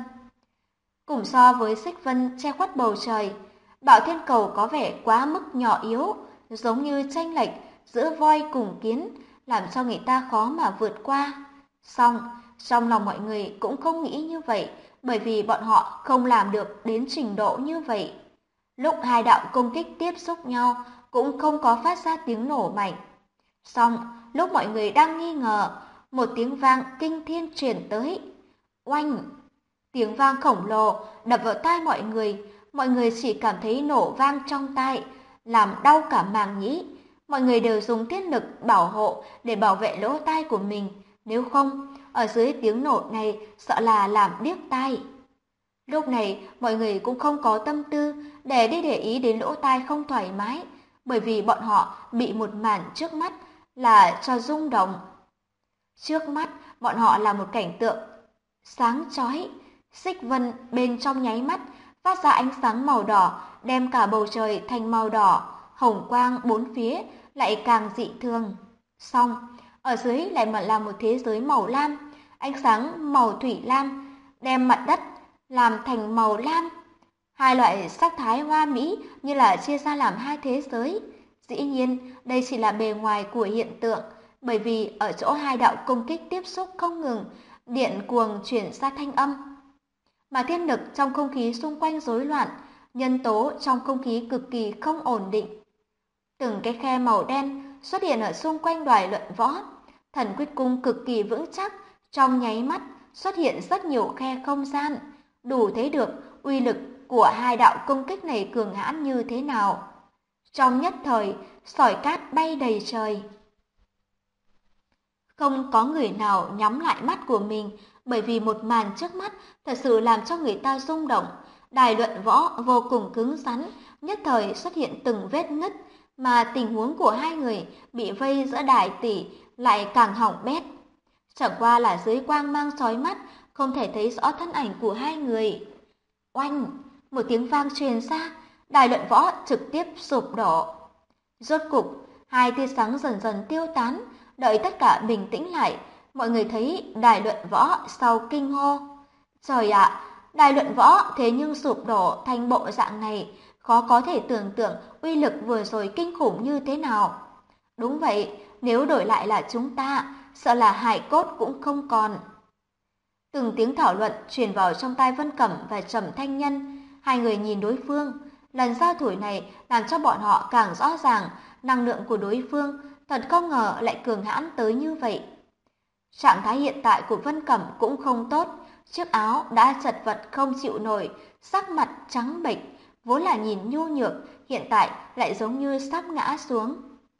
Cùng so với xích vân che khuất bầu trời, bạo thiên cầu có vẻ quá mức nhỏ yếu, giống như chênh lệch giữa voi cùng kiến, làm cho người ta khó mà vượt qua. Song, trong lòng mọi người cũng không nghĩ như vậy, bởi vì bọn họ không làm được đến trình độ như vậy. Lúc hai đạo công kích tiếp xúc nhau, cũng không có phát ra tiếng nổ mạnh. Song, lúc mọi người đang nghi ngờ, một tiếng vang kinh thiên truyền tới. Oanh! Tiếng vang khổng lồ đập vào tai mọi người chỉ cảm thấy nổ vang trong tai, làm đau cả màng nhĩ. Mọi người đều dùng thiết lực bảo hộ để bảo vệ lỗ tai của mình, nếu không, ở dưới tiếng nổ này sợ là làm điếc tai. Lúc này, mọi người cũng không có tâm tư để đi để ý đến lỗ tai không thoải mái, bởi vì bọn họ bị một màn trước mắt là cho rung động. Trước mắt, bọn họ là một cảnh tượng sáng chói, xích vân bên trong nháy mắt phát ra ánh sáng màu đỏ, đem cả bầu trời thành màu đỏ, hồng quang bốn phía lại càng dị thường. Song, ở dưới lại là một thế giới màu lam, ánh sáng màu thủy lam đem mặt đất làm thành màu lam. Hai loại sắc thái hoa mỹ như là chia ra làm hai thế giới. Dĩ nhiên, đây chỉ là bề ngoài của hiện tượng, bởi vì ở chỗ hai đạo công kích tiếp xúc không ngừng, điện cuồng chuyển ra thanh âm. Mà thiên lực trong không khí xung quanh rối loạn, nhân tố trong không khí cực kỳ không ổn định. Từng cái khe màu đen xuất hiện ở xung quanh Đoài Luận Võ. Thần quyết cung cực kỳ vững chắc, trong nháy mắt xuất hiện rất nhiều khe không gian, đủ thấy được uy lực của hai đạo công kích này cường hãn như thế nào. Trong nhất thời, sỏi cát bay đầy trời. Không có người nào nhắm lại mắt của mình, bởi vì một màn trước mắt thật sự làm cho người ta rung động. Đài Luận Võ vô cùng cứng rắn, nhất thời xuất hiện từng vết nứt, mà tình huống của hai người bị vây giữa đài tỷ lại càng hỏng bét. Chẳng qua là dưới quang mang chói mắt, không thể thấy rõ thân ảnh của hai người. Oanh! Một tiếng vang truyền ra, Đài Luận Võ trực tiếp sụp đổ. Rốt cục, hai tia sáng dần dần tiêu tán, đợi tất cả bình tĩnh lại, mọi người thấy Đài Luận Võ sau kinh hô. Trời ạ, Đài Luận Võ thế nhưng sụp đổ thành bộ dạng này, khó có thể tưởng tượng uy lực vừa rồi kinh khủng như thế nào. Đúng vậy, nếu đổi lại là chúng ta, sợ là hài cốt cũng không còn. Từng tiếng thảo luận truyền vào trong tai Vân Cẩm và Trầm Thanh Nhân, hai người nhìn đối phương. Lần giao thủ này làm cho bọn họ càng rõ ràng năng lượng của đối phương, thật không ngờ lại cường hãn tới như vậy. Trạng thái hiện tại của Vân Cẩm cũng không tốt, chiếc áo đã chật vật không chịu nổi, sắc mặt trắng bệch, vốn là nhìn nhu nhược, hiện tại lại giống như sắp ngã xuống.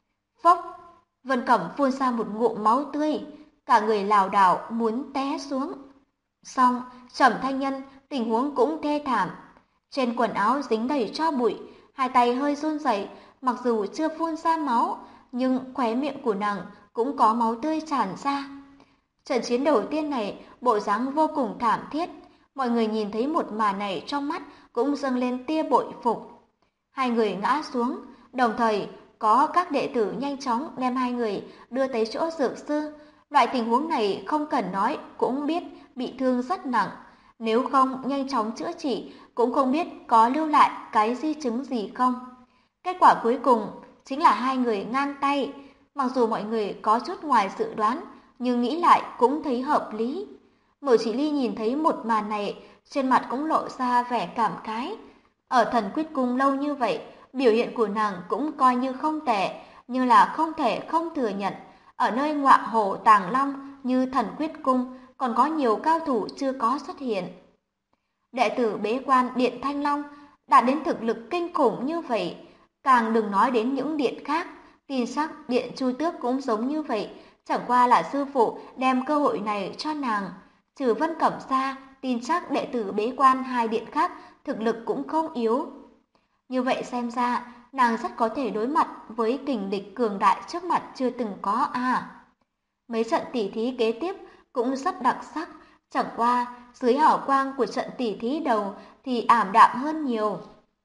Phốc! Vân Cẩm phun ra một ngụm máu tươi, cả người lảo đảo muốn té xuống. Xong, Trầm Thanh Nhân tình huống cũng thê thảm, trên quần áo dính đầy tro bụi, hai tay hơi run rẩy, mặc dù chưa phun ra máu, nhưng khóe miệng của nàng cũng có máu tươi tràn ra. Trận chiến đầu tiên này, bộ dáng vô cùng thảm thiết, mọi người nhìn thấy một màn này trong mắt cũng dâng lên tia bội phục. Hai người ngã xuống, đồng thời có các đệ tử nhanh chóng đem hai người đưa tới chỗ dược sư. Loại tình huống này không cần nói cũng biết bị thương rất nặng, nếu không nhanh chóng chữa trị cũng không biết có lưu lại cái di chứng gì không. Kết quả cuối cùng chính là hai người ngang tay, mặc dù mọi người có chút ngoài dự đoán, nhưng nghĩ lại cũng thấy hợp lý. Mộ Chỉ Ly nhìn thấy một màn này, trên mặt cũng lộ ra vẻ cảm khái. Ở Thần Quyết Cung lâu như vậy, biểu hiện của nàng cũng coi như không tệ, nhưng là không thể không thừa nhận, ở nơi ngọa hổ tàng long như Thần Quyết Cung còn có nhiều cao thủ chưa có xuất hiện. Đệ tử bế quan Điện Thanh Long đạt đến thực lực kinh khủng như vậy, Càng đừng nói đến những điện khác, tin sắc điện Chu Tước cũng giống như vậy, chẳng qua là sư phụ đem cơ hội này cho nàng. Trừ Vân Cẩm ra, tin chắc đệ tử bế quan hai điện khác thực lực cũng không yếu. Như vậy xem ra, nàng rất có thể đối mặt với kình địch cường đại trước mặt chưa từng có à. Mấy trận tỉ thí kế tiếp cũng rất đặc sắc, chẳng qua dưới hào quang của trận tỉ thí đầu thì ảm đạm hơn nhiều.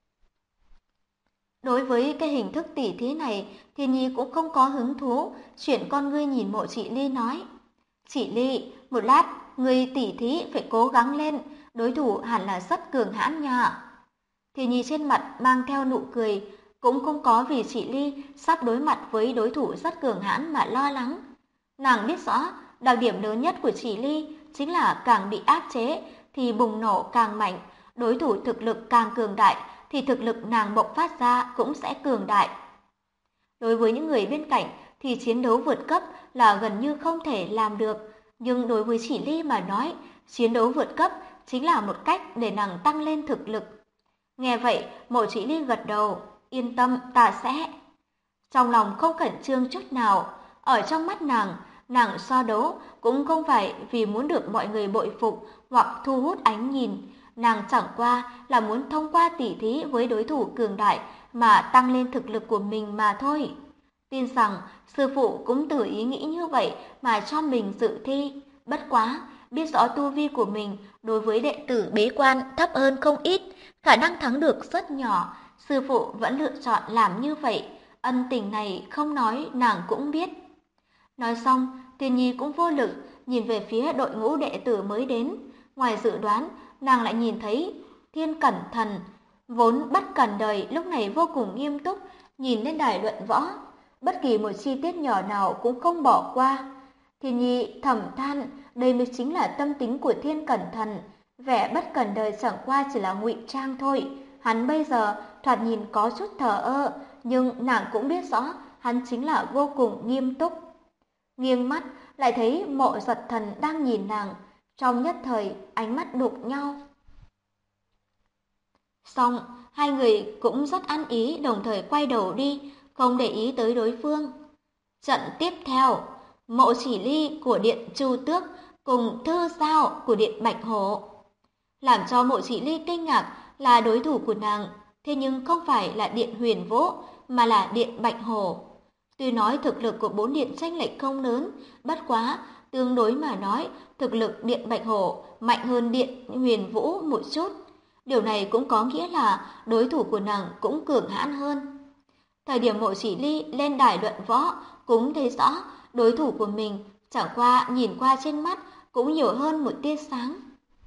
Đối với cái hình thức tỉ thí này, Thiên Nhi cũng không có hứng thú, chuyển con ngươi nhìn Mộ Chị Ly nói. Chị Ly, một lát, ngươi tỉ thí phải cố gắng lên, đối thủ hẳn là rất cường hãn nha. Thiên Nhi trên mặt mang theo nụ cười, cũng không có vì chị Ly sắp đối mặt với đối thủ rất cường hãn mà lo lắng. Nàng biết rõ, đặc điểm lớn nhất của chị Ly chính là càng bị áp chế thì bùng nổ càng mạnh, đối thủ thực lực càng cường đại thì thực lực nàng bộc phát ra cũng sẽ cường đại. Đối với những người bên cạnh thì chiến đấu vượt cấp là gần như không thể làm được, nhưng đối với chị Ly mà nói, chiến đấu vượt cấp chính là một cách để nàng tăng lên thực lực. Nghe vậy, Mộ Chỉ Ly gật đầu, yên tâm, ta sẽ. Trong lòng không khẩn trương chút nào, ở trong mắt nàng so đấu cũng không phải vì muốn được mọi người bội phục hoặc thu hút ánh nhìn, nàng chẳng qua là muốn thông qua tỉ thí với đối thủ cường đại mà tăng lên thực lực của mình mà thôi. Tin rằng sư phụ cũng từ ý nghĩ như vậy mà cho mình dự thi, bất quá biết rõ tu vi của mình đối với đệ tử bế quan thấp hơn không ít, khả năng thắng được rất nhỏ, sư phụ vẫn lựa chọn làm như vậy, ân tình này không nói nàng cũng biết. Nói xong, Tiên Nhi cũng vô lực nhìn về phía đội ngũ đệ tử mới đến, ngoài dự đoán, nàng lại nhìn thấy Thiên Cẩn Thần, vốn bất cần đời lúc này vô cùng nghiêm túc, nhìn lên đài luận võ, bất kỳ một chi tiết nhỏ nào cũng không bỏ qua. Thiên Nhi thầm than, đây mới chính là tâm tính của Thiên Cẩn Thần, vẻ bất cần đời chẳng qua chỉ là ngụy trang thôi. Hắn bây giờ thoạt nhìn có chút thờ ơ, nhưng nàng cũng biết rõ hắn chính là vô cùng nghiêm túc. Nghiêng mắt lại thấy Mộ Giật Thần đang nhìn nàng, trong nhất thời ánh mắt đụng nhau. Xong, hai người cũng rất ăn ý đồng thời quay đầu đi, không để ý tới đối phương. Trận tiếp theo, Mộ Chỉ Ly của Điện Chu Tước cùng Thư Giao của Điện Bạch Hổ. Làm cho Mộ Chỉ Ly kinh ngạc là đối thủ của nàng, thế nhưng không phải là Điện Huyền Vũ mà là Điện Bạch Hổ. Tuy nói thực lực của bốn điện chênh lệch không lớn, bất quá tương đối mà nói, thực lực Điện Bạch Hổ mạnh hơn Điện Huyền Vũ một chút. Điều này cũng có nghĩa là đối thủ của nàng cũng cường hãn hơn. Thời điểm Mộ Chỉ Ly lên đài luận võ cũng thấy rõ đối thủ của mình, chẳng qua nhìn qua trên mắt cũng nhiều hơn một tia sáng.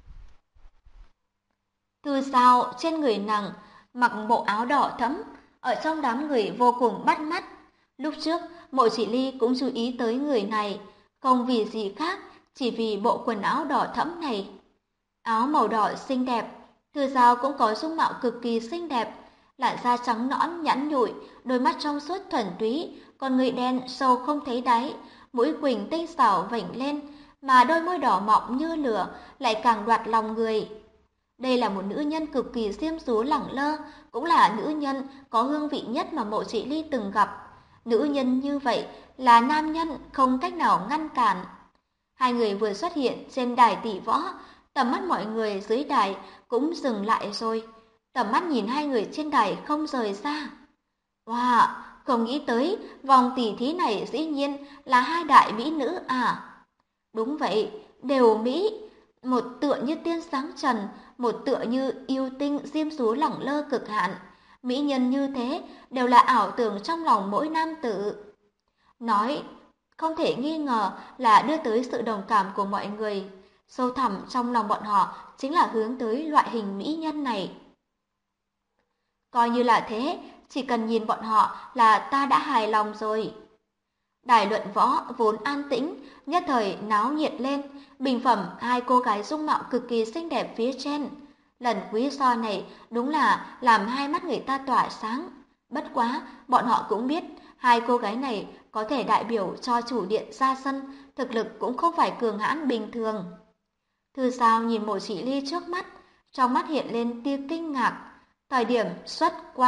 Thư Giao trên người nàng mặc bộ áo đỏ thẫm, ở trong đám người vô cùng bắt mắt. Lúc trước, Mộ Chỉ Ly cũng chú ý tới người này, không vì gì khác, chỉ vì bộ quần áo đỏ thẫm này. Áo màu đỏ xinh đẹp, Thư Giao cũng có dung mạo cực kỳ xinh đẹp, làn da trắng nõn nhẵn nhụi, đôi mắt trong suốt thuần túy, con người đen sâu không thấy đáy, mũi quỳnh tinh xảo vểnh lên, mà đôi môi đỏ mọng như lửa lại càng đoạt lòng người. Đây là một nữ nhân cực kỳ diêm dúa lẳng lơ, cũng là nữ nhân có hương vị nhất mà Mộ Chỉ Ly từng gặp. Nữ nhân như vậy là nam nhân không cách nào ngăn cản. Hai người vừa xuất hiện trên đài tỷ võ, tầm mắt mọi người dưới đài cũng dừng lại rồi. Tầm mắt nhìn hai người trên đài không rời ra. Wow, không nghĩ tới vòng tỷ thí này dĩ nhiên là hai đại mỹ nữ à. Đúng vậy, đều mỹ, một tựa như tiên sáng trần, một tựa như yêu tinh diêm dúa lẳng lơ cực hạn. Mỹ nhân như thế đều là ảo tưởng trong lòng mỗi nam tử. Nói không thể nghi ngờ là đưa tới sự đồng cảm của mọi người. Sâu thẳm trong lòng bọn họ chính là hướng tới loại hình mỹ nhân này. Coi như là thế, chỉ cần nhìn bọn họ là ta đã hài lòng rồi. Đài luận võ vốn an tĩnh, nhất thời náo nhiệt lên, bình phẩm hai cô gái dung mạo cực kỳ xinh đẹp phía trên. Lần quý so này đúng là làm hai mắt người ta tỏa sáng. Bất quá, bọn họ cũng biết hai cô gái này có thể đại biểu cho chủ điện ra sân, thực lực cũng không phải cường hãn bình thường. Thư Giao nhìn Mộ Chỉ Ly trước mắt, trong mắt hiện lên tia kinh ngạc. Thời điểm xuất quan,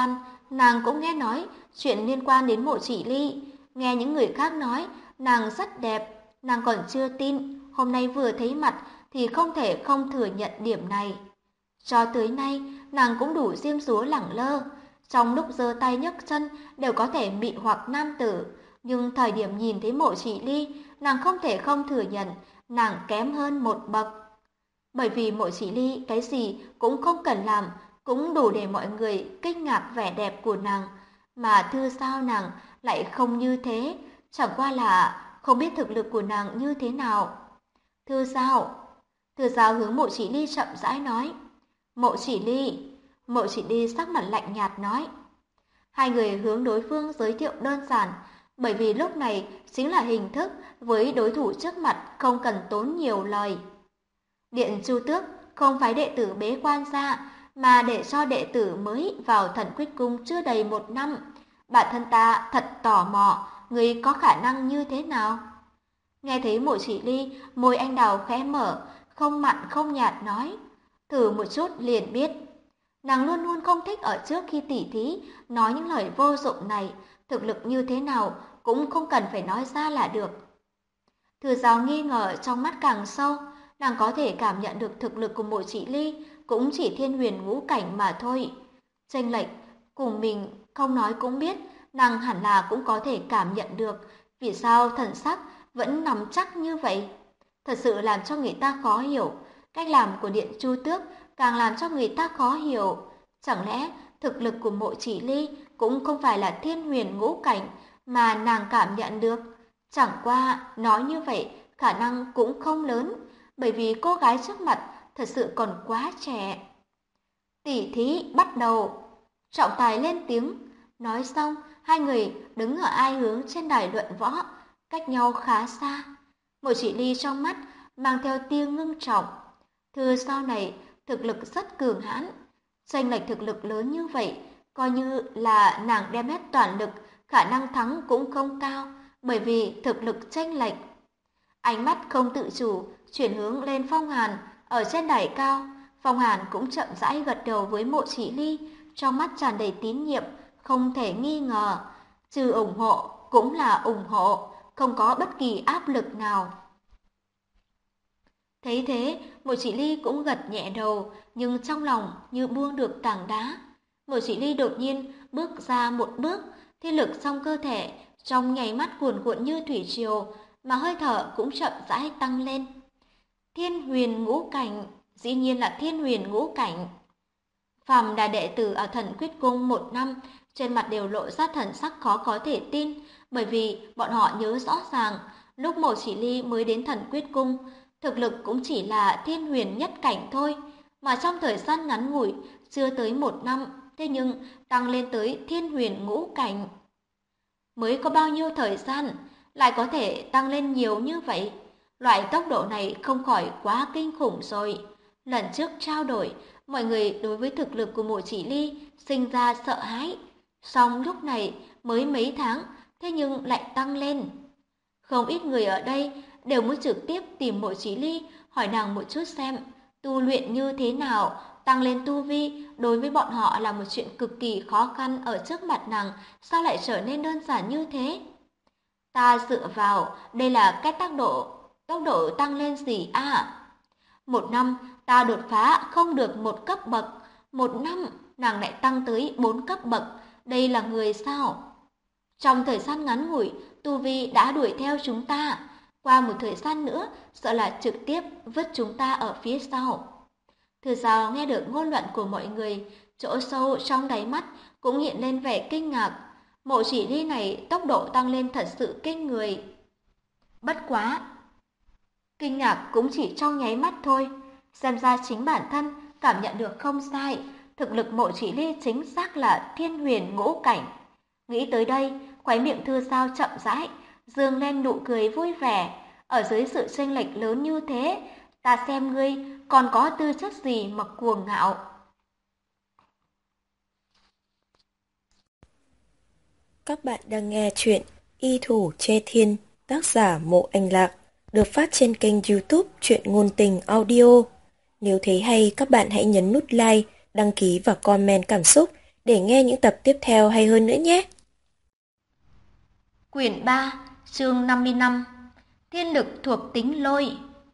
nàng cũng nghe nói chuyện liên quan đến Mộ Chỉ Ly, nghe những người khác nói nàng rất đẹp, nàng còn chưa tin, hôm nay vừa thấy mặt thì không thể không thừa nhận điểm này. Cho tới nay, nàng cũng đủ diêm dúa lẳng lơ, trong lúc giơ tay nhấc chân đều có thể mị hoặc nam tử, nhưng thời điểm nhìn thấy Mộ Chỉ Ly, nàng không thể không thừa nhận nàng kém hơn một bậc. Bởi vì Mộ Chỉ Ly cái gì cũng không cần làm, cũng đủ để mọi người kinh ngạc vẻ đẹp của nàng, mà Thư Giao nàng lại không như thế, chẳng qua là không biết thực lực của nàng như thế nào. Thư Giao hướng Mộ Chỉ Ly chậm rãi nói. Mộ Chỉ Ly sắc mặt lạnh nhạt nói. Hai người hướng đối phương giới thiệu đơn giản, bởi vì lúc này chính là hình thức với đối thủ trước mặt không cần tốn nhiều lời. Điện Chu Tước không phái đệ tử bế quan ra, mà để cho đệ tử mới vào Thần Quyết Cung chưa đầy 1 năm. Bản thân ta thật tò mò, người có khả năng như thế nào? Nghe thấy Mộ Chỉ Ly, môi anh đào khẽ mở, không mặn không nhạt nói. Thử một chút liền biết. Nàng luôn luôn không thích ở trước khi tỉ thí nói những lời vô dụng này, thực lực như thế nào cũng không cần phải nói ra là được. Thư Giao nghi ngờ trong mắt càng sâu, nàng có thể cảm nhận được thực lực của Mộ Chỉ Ly cũng chỉ thiên huyền ngũ cảnh mà thôi. Chênh lệch cùng mình không nói cũng biết, nàng hẳn là cũng có thể cảm nhận được, vì sao thần sắc vẫn nắm chắc như vậy. Thật sự làm cho người ta khó hiểu, cách làm của Điện Chu Tước càng làm cho người ta khó hiểu. Chẳng lẽ thực lực của Mộ Chỉ Ly cũng không phải là thiên huyền ngũ cảnh mà nàng cảm nhận được? Chẳng qua nói như vậy khả năng cũng không lớn, bởi vì cô gái trước mặt thật sự còn quá trẻ. Tỉ thí bắt đầu. Trọng tài lên tiếng. Nói xong, hai người đứng ở ai hướng trên đài luận võ, cách nhau khá xa. Mộ Chỉ Ly trong mắt mang theo tia ngưng trọng. Thư sau này thực lực rất cường hãn, chênh lệch thực lực lớn như vậy, coi như là nàng đem hết toàn lực, khả năng thắng cũng không cao, bởi vì thực lực chênh lệch. Ánh mắt không tự chủ chuyển hướng lên Phong Hàn ở trên đài cao. Phong Hàn cũng chậm rãi gật đầu với Mộ Chỉ Ly, trong mắt tràn đầy tín nhiệm, không thể nghi ngờ, trừ ủng hộ cũng là ủng hộ, không có bất kỳ áp lực nào. Thấy thế, Mộ Chỉ Ly cũng gật nhẹ đầu, nhưng trong lòng như buông được tảng đá. Mộ Chỉ Ly đột nhiên bước ra một bước, thiên lực trong cơ thể trong nháy mắt cuồn cuộn như thủy triều, mà hơi thở cũng chậm rãi tăng lên. Thiên huyền ngũ cảnh, dĩ nhiên là thiên huyền ngũ cảnh. Phàm là đệ tử ở Thần Quyết Cung 1 năm, trên mặt đều lộ ra thần sắc khó có thể tin, bởi vì bọn họ nhớ rõ ràng, lúc Mộ Chỉ Ly mới đến Thần Quyết Cung, thực lực cũng chỉ là thiên huyền nhất cảnh thôi, mà trong thời gian ngắn ngủi, chưa tới 1 năm, thế nhưng tăng lên tới thiên huyền ngũ cảnh. Mới có bao nhiêu thời gian, lại có thể tăng lên nhiều như vậy? Loại tốc độ này không khỏi quá kinh khủng rồi. Lần trước trao đổi, mọi người đối với thực lực của Mộ Chỉ Ly sinh ra sợ hãi. Song lúc này mới mấy tháng, thế nhưng lại tăng lên. Không ít người ở đây đều muốn trực tiếp tìm Mộ Chỉ Ly, hỏi nàng một chút xem, tu luyện như thế nào, tăng lên tu vi, đối với bọn họ là một chuyện cực kỳ khó khăn ở trước mặt nàng, sao lại trở nên đơn giản như thế? Ta dựa vào, đây là cái tốc độ tăng lên gì à? 1 năm, ta đột phá không được 1 cấp bậc, 1 năm, nàng lại tăng tới 4 cấp bậc, đây là người sao? Trong thời gian ngắn ngủi, tu vi đã đuổi theo chúng ta, qua một thời gian nữa, sợ là trực tiếp vứt chúng ta ở phía sau. Thư Giao nghe được ngôn luận của mọi người, chỗ sâu trong đáy mắt cũng hiện lên vẻ kinh ngạc. Mộ Chỉ Ly này tốc độ tăng lên thật sự kinh người. Bất quá, kinh ngạc cũng chỉ trong nháy mắt thôi, xem ra chính bản thân cảm nhận được không sai, thực lực Mộ Chỉ Ly chính xác là thiên huyền ngũ cảnh. Nghĩ tới đây, khóe miệng Thư Giao chậm rãi, dương lên nụ cười vui vẻ. Ở dưới sự chênh lệch lớn như thế, ta xem ngươi còn có tư chất gì mà cuồng ngạo. Các bạn đang nghe chuyện Y Thủ Chê Thiên, tác giả Mộ Anh Lạc, được phát trên kênh YouTube Truyện Ngôn Tình Audio. Nếu thấy hay, các bạn hãy nhấn nút like, đăng ký và comment cảm xúc để nghe những tập tiếp theo hay hơn nữa nhé. Quyển 3, chương 55. Thiên lực thuộc tính lôi.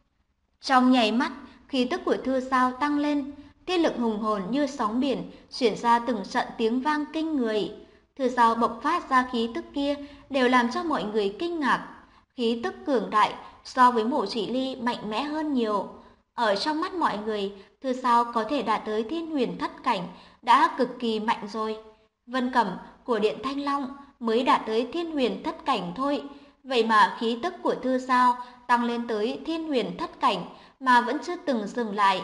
Trong nháy mắt, khí tức của Thư Giao tăng lên, thiên lực hùng hồn như sóng biển, chuyển ra từng trận tiếng vang kinh người. Thư Giao bộc phát ra khí tức kia đều làm cho mọi người kinh ngạc. Khí tức cường đại so với Mộ Chỉ Ly mạnh mẽ hơn nhiều. Ở trong mắt mọi người, Thư Giao có thể đạt tới thiên huyền thất cảnh đã cực kỳ mạnh rồi. Vân Cẩm của Điện Thanh Long mới đạt tới thiên huyền thất cảnh thôi. Vậy mà khí tức của Thư Giao tăng lên tới thiên huyền thất cảnh mà vẫn chưa từng dừng lại.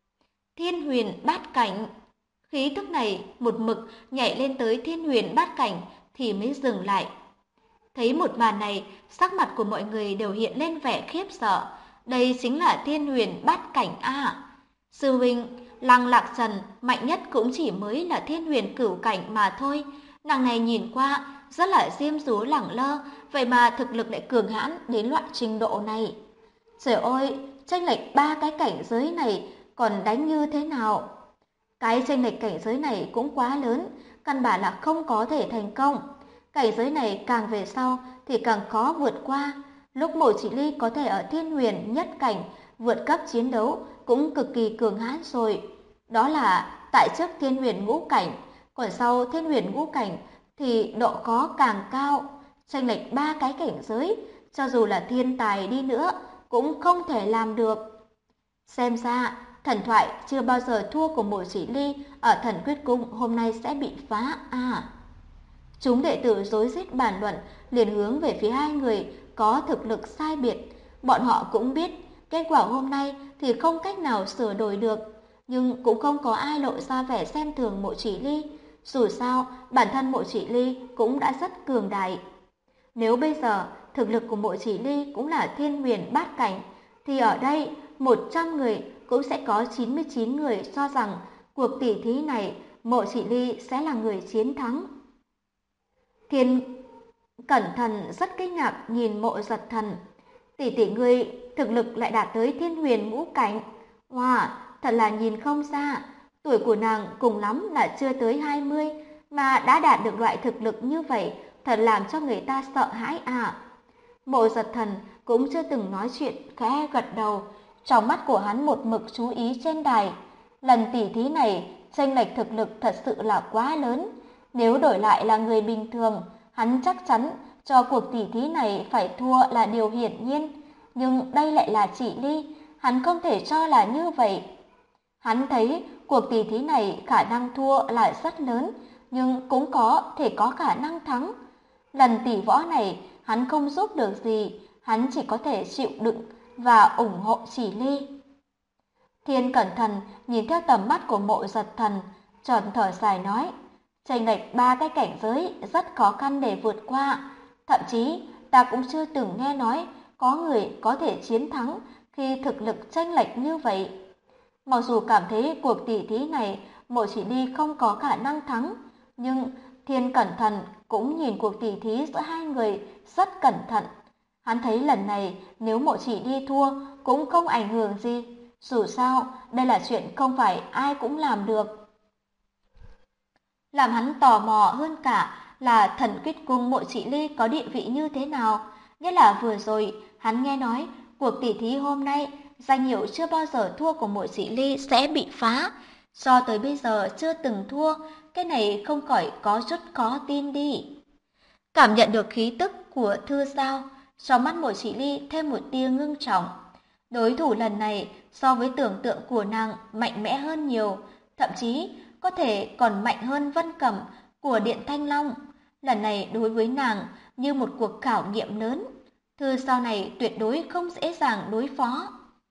Thiên huyền bát cảnh. Khí tức này một mực nhảy lên tới thiên huyền bát cảnh thì mới dừng lại. Thấy một màn này, sắc mặt của mọi người đều hiện lên vẻ khiếp sợ. Đây chính là thiên huyền bát cảnh a. Sư huynh, Lăng Lạc Trần mạnh nhất cũng chỉ mới là thiên huyền cửu cảnh mà thôi. Nàng này nhìn qua rất là diêm dúa lẳng lơ, vậy mà thực lực lại cường hãn đến loại trình độ này. Trời ơi, chênh lệch 3 cái cảnh giới này còn đánh như thế nào? Cái chênh lệch cảnh giới này cũng quá lớn, căn bản là không có thể thành công. Cảnh giới này càng về sau thì càng khó vượt qua. Lúc Mộ Chỉ Ly có thể ở thiên huyền nhất cảnh vượt cấp chiến đấu cũng cực kỳ cường hãn rồi. Đó là tại trước thiên huyền ngũ cảnh, còn sau thiên huyền ngũ cảnh thì độ khó càng cao. Chênh lệch 3 cái cảnh giới, cho dù là thiên tài đi nữa cũng không thể làm được. Xem ra, thần thoại chưa bao giờ thua của Mộ Chỉ Ly ở Thần Quyết Cung hôm nay sẽ bị phá à. Chúng đệ tử rối rít bàn luận, liền hướng về phía hai người có thực lực sai biệt. Bọn họ cũng biết, kết quả hôm nay thì không cách nào sửa đổi được, nhưng cũng không có ai lộ ra vẻ xem thường Mộ Chỉ Ly. Dù sao, bản thân Mộ Chỉ Ly cũng đã rất cường đại. Nếu bây giờ thực lực của Mộ Chỉ Ly cũng là thiên huyền bát cảnh, thì ở đây 100 người cũng sẽ có 99 người cho rằng cuộc tỷ thí này Mộ Chỉ Ly sẽ là người chiến thắng. Thiên Cẩn Thần rất kinh ngạc nhìn Mộ Giật Thần. Tỷ ngươi thực lực lại đạt tới thiên huyền ngũ cảnh. Wow, thật là nhìn không ra. Tuổi của nàng cùng lắm là chưa tới 20 mà đã đạt được loại thực lực như vậy, thật làm cho người ta sợ hãi à. Mộ Giật Thần cũng chưa từng nói chuyện, khẽ gật đầu. Trong mắt của hắn một mực chú ý trên đài. Lần tỉ thí này, chênh lệch thực lực thật sự là quá lớn. Nếu đổi lại là người bình thường, hắn chắc chắn cho cuộc tỉ thí này phải thua là điều hiển nhiên. Nhưng đây lại là Chỉ Ly, hắn không thể cho là như vậy. Hắn thấy cuộc tỉ thí này khả năng thua là rất lớn, nhưng cũng có thể có khả năng thắng. Lần tỷ võ này, hắn không giúp được gì, hắn chỉ có thể chịu đựng và ủng hộ Chỉ Ly. Thiên Cẩn Thần nhìn theo tầm mắt của Mộ Giật Thần, tròn thở dài nói, chênh lệch 3 cái cảnh giới rất khó khăn để vượt qua. Thậm chí, ta cũng chưa từng nghe nói có người có thể chiến thắng khi thực lực chênh lệch như vậy. Mặc dù cảm thấy cuộc tỷ thí này Mộ Chỉ Ly không có khả năng thắng, nhưng Thiên Cẩn Thần cũng nhìn cuộc tỷ thí giữa hai người rất cẩn thận. Hắn thấy lần này nếu Mộ Chỉ Ly thua cũng không ảnh hưởng gì. Dù sao, đây là chuyện không phải ai cũng làm được. Làm hắn tò mò hơn cả là Thần Quyết Cung Mộ Chỉ Ly có địa vị như thế nào. Nhất là vừa rồi, hắn nghe nói cuộc tỷ thí hôm nay danh hiệu chưa bao giờ thua của Mộ Chỉ Ly sẽ bị phá. Do tới bây giờ chưa từng thua, cái này không khỏi có chút khó tin đi. Cảm nhận được khí tức của Thư Giao, trong mắt Mộ Chỉ Ly thêm một tia ngưng trọng. Đối thủ lần này so với tưởng tượng của nàng mạnh mẽ hơn nhiều, thậm chí có thể còn mạnh hơn Vân Cẩm của Điện Thanh Long. Lần này đối với nàng như một cuộc khảo nghiệm lớn. Thư Giao này tuyệt đối không dễ dàng đối phó.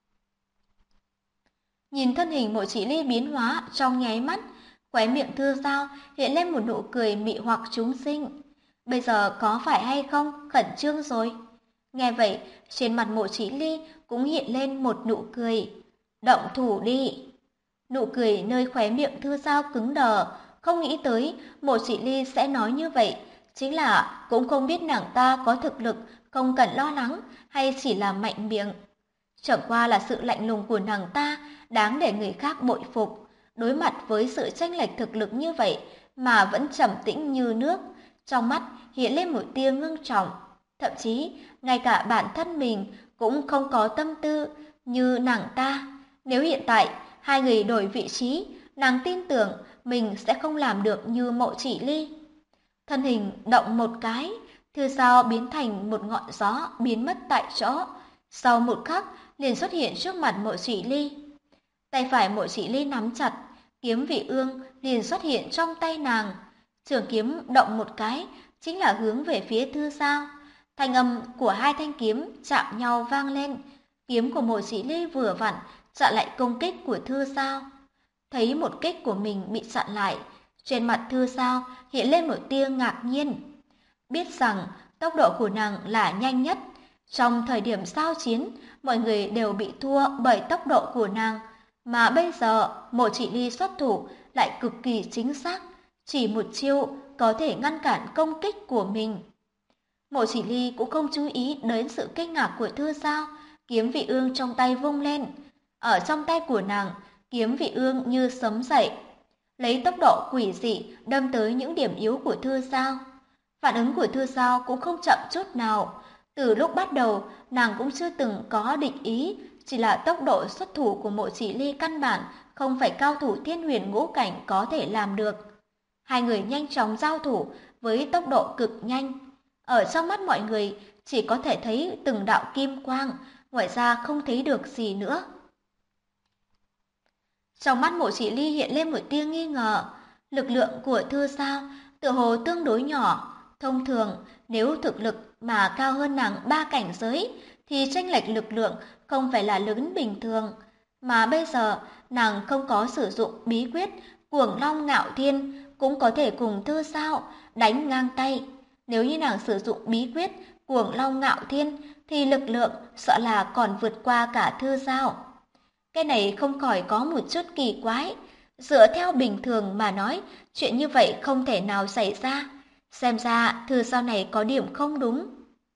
Nhìn thân hình Mộ Chỉ Ly biến hóa trong nháy mắt, khóe miệng Thư Giao hiện lên một nụ cười mị hoặc chúng sinh. Bây giờ có phải hay không khẩn trương rồi? Nghe vậy, trên mặt Mộ Chỉ Ly cũng hiện lên một nụ cười. Động thủ đi. Nụ cười nơi khóe miệng Thư Giao cứng đờ, không nghĩ tới Mộ Chỉ Ly sẽ nói như vậy. Chính là cũng không biết nàng ta có thực lực không cần lo lắng hay chỉ là mạnh miệng. Chẳng qua là sự lạnh lùng của nàng ta đáng để người khác bội phục. Đối mặt với sự chênh lệch thực lực như vậy, mà vẫn trầm tĩnh như nước, trong mắt hiện lên một tia ngưng trọng. Thậm chí, ngay cả bản thân mình cũng không có tâm tư như nàng ta. Nếu hiện tại hai người đổi vị trí, nàng tin tưởng mình sẽ không làm được như Mộ Chỉ Ly. Thân hình động một cái, thư sao biến thành một ngọn gió biến mất tại chỗ. Sau một khắc liền xuất hiện trước mặt Mộ Chỉ Ly. Tay phải Mộ Chỉ Ly nắm chặt, kiếm vị ương liền xuất hiện trong tay nàng. Trường kiếm động một cái, chính là hướng về phía thư sao. Thanh âm của hai thanh kiếm chạm nhau vang lên. Kiếm của Mộ Chỉ Ly vừa vặn chặn lại công kích của thư sao. Thấy một kích của mình bị chặn lại, trên mặt thư sao hiện lên một tia ngạc nhiên. Biết rằng tốc độ của nàng là nhanh nhất. Trong thời điểm giao chiến, mọi người đều bị thua bởi tốc độ của nàng. Mà bây giờ, Mộ Chỉ Ly xuất thủ lại cực kỳ chính xác. Chỉ một chiêu có thể ngăn cản công kích của mình. Mộ Chỉ Ly cũng không chú ý đến sự kinh ngạc của thư sao. Kiếm vị ương trong tay vung lên. Ở trong tay của nàng, kiếm vị ương như sấm dậy, lấy tốc độ quỷ dị đâm tới những điểm yếu của thư sao. Phản ứng của thư sao cũng không chậm chút nào. Từ lúc bắt đầu, nàng cũng chưa từng có định ý, chỉ là tốc độ xuất thủ của Mộ Chỉ Ly căn bản không phải cao thủ thiên huyền ngũ cảnh có thể làm được. Hai người nhanh chóng giao thủ với tốc độ cực nhanh. Ở trong mắt mọi người chỉ có thể thấy từng đạo kim quang, ngoài ra không thấy được gì nữa. Trong mắt Mộ Chỉ Ly hiện lên một tia nghi ngờ, lực lượng của thư sao tựa hồ tương đối nhỏ. Thông thường, nếu thực lực mà cao hơn nàng 3 cảnh giới, thì chênh lệch lực lượng không phải là lớn bình thường. Mà bây giờ, nàng không có sử dụng bí quyết Cuồng Long Ngạo Thiên, cũng có thể cùng thư sao đánh ngang tay. Nếu như nàng sử dụng bí quyết Cuồng Long Ngạo Thiên, thì lực lượng sợ là còn vượt qua cả thư sao. Cái này không khỏi có một chút kỳ quái. Dựa theo bình thường mà nói, chuyện như vậy không thể nào xảy ra. Xem ra thư sao này có điểm không đúng.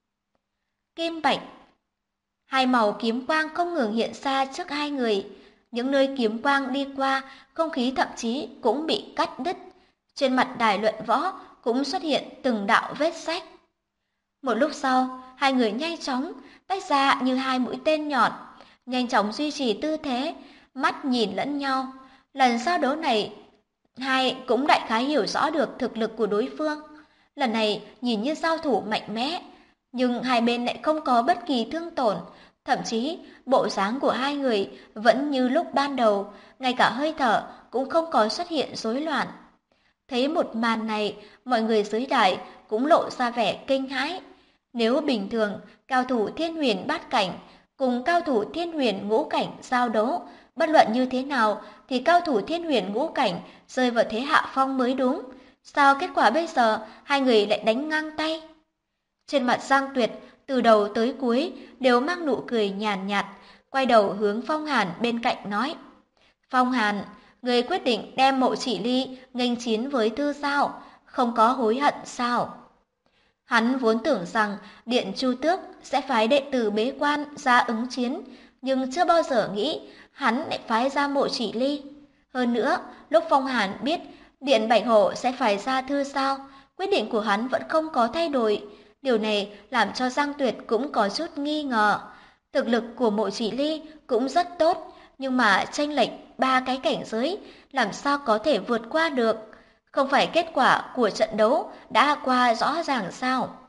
Kim bạch. Hai màu kiếm quang không ngừng hiện ra trước hai người. Những nơi kiếm quang đi qua, không khí thậm chí cũng bị cắt đứt. Trên mặt đài luận võ cũng xuất hiện từng đạo vết rách. Một lúc sau, hai người nhanh chóng tách ra như hai mũi tên nhọn, nhanh chóng duy trì tư thế, mắt nhìn lẫn nhau. Lần giao đấu này, hai cũng đại khái hiểu rõ được thực lực của đối phương. Lần này nhìn như giao thủ mạnh mẽ, nhưng hai bên lại không có bất kỳ thương tổn. Thậm chí, bộ dáng của hai người vẫn như lúc ban đầu, ngay cả hơi thở cũng không có xuất hiện rối loạn. Thấy một màn này, mọi người dưới đài cũng lộ ra vẻ kinh hãi. Nếu bình thường, cao thủ thiên huyền bát cảnh cùng cao thủ thiên huyền ngũ cảnh giao đấu, bất luận như thế nào thì cao thủ thiên huyền ngũ cảnh rơi vào thế hạ phong mới đúng. Sao kết quả bây giờ hai người lại đánh ngang tay? Trên mặt Giang Tuyệt từ đầu tới cuối đều mang nụ cười nhàn nhạt, quay đầu hướng Phong Hàn bên cạnh nói: Phong Hàn, người quyết định đem Mộ Chỉ Ly nghênh chiến với thư sao, không có hối hận sao? Hắn vốn tưởng rằng Điện Chu Tước sẽ phái đệ tử bế quan ra ứng chiến, nhưng chưa bao giờ nghĩ hắn lại phái ra Mộ Chỉ Ly. Hơn nữa, lúc Phong Hàn biết Điện Bạch Hổ sẽ phái ra thư sao, quyết định của hắn vẫn không có thay đổi. Điều này làm cho Giang Tuyệt cũng có chút nghi ngờ. Thực lực của Mộ Chỉ Ly cũng rất tốt, nhưng mà chênh lệch 3 cái cảnh giới làm sao có thể vượt qua được? Không phải kết quả của trận đấu đã qua rõ ràng sao?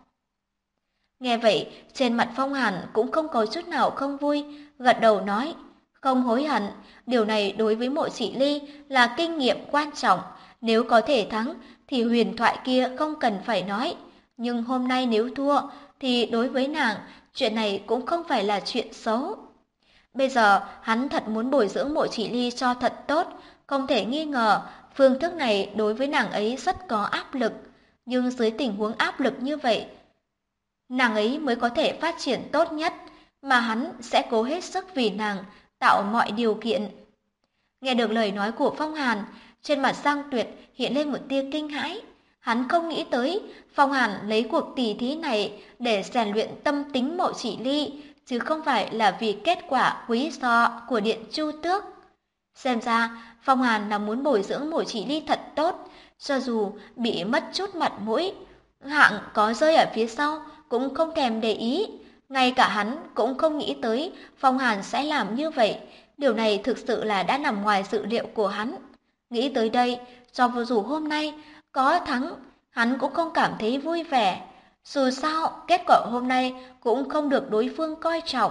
Nghe vậy, trên mặt Phong Hàn cũng không có chút nào không vui, gật đầu nói: Không hối hận, điều này đối với Mộ Chỉ Ly là kinh nghiệm quan trọng. Nếu có thể thắng thì huyền thoại kia không cần phải nói. Nhưng hôm nay nếu thua thì đối với nàng, chuyện này cũng không phải là chuyện xấu. Bây giờ hắn thật muốn bồi dưỡng Mộ Chỉ Ly cho thật tốt, không thể nghi ngờ phương thức này đối với nàng ấy rất có áp lực. Nhưng dưới tình huống áp lực như vậy, nàng ấy mới có thể phát triển tốt nhất, mà hắn sẽ cố hết sức vì nàng tạo mọi điều kiện. Nghe được lời nói của Phong Hàn, trên mặt Giang Tuyệt hiện lên một tia kinh hãi. Hắn không nghĩ tới Phong Hàn lấy cuộc tỉ thí này để rèn luyện tâm tính Mộ Chỉ Ly, chứ không phải là vì kết quả quý so của Điện Chu Tước. Xem ra Phong Hàn là muốn bồi dưỡng Mộ Chỉ Ly thật tốt, Cho dù bị mất chút mặt mũi, hạng có rơi ở phía sau cũng không thèm để ý. Ngay cả hắn cũng không nghĩ tới Phong Hàn sẽ làm như vậy. Điều này thực sự là đã nằm ngoài dự liệu của hắn. Nghĩ tới đây, cho dù hôm nay có thắng, hắn cũng không cảm thấy vui vẻ. Dù sao, kết quả hôm nay cũng không được đối phương coi trọng.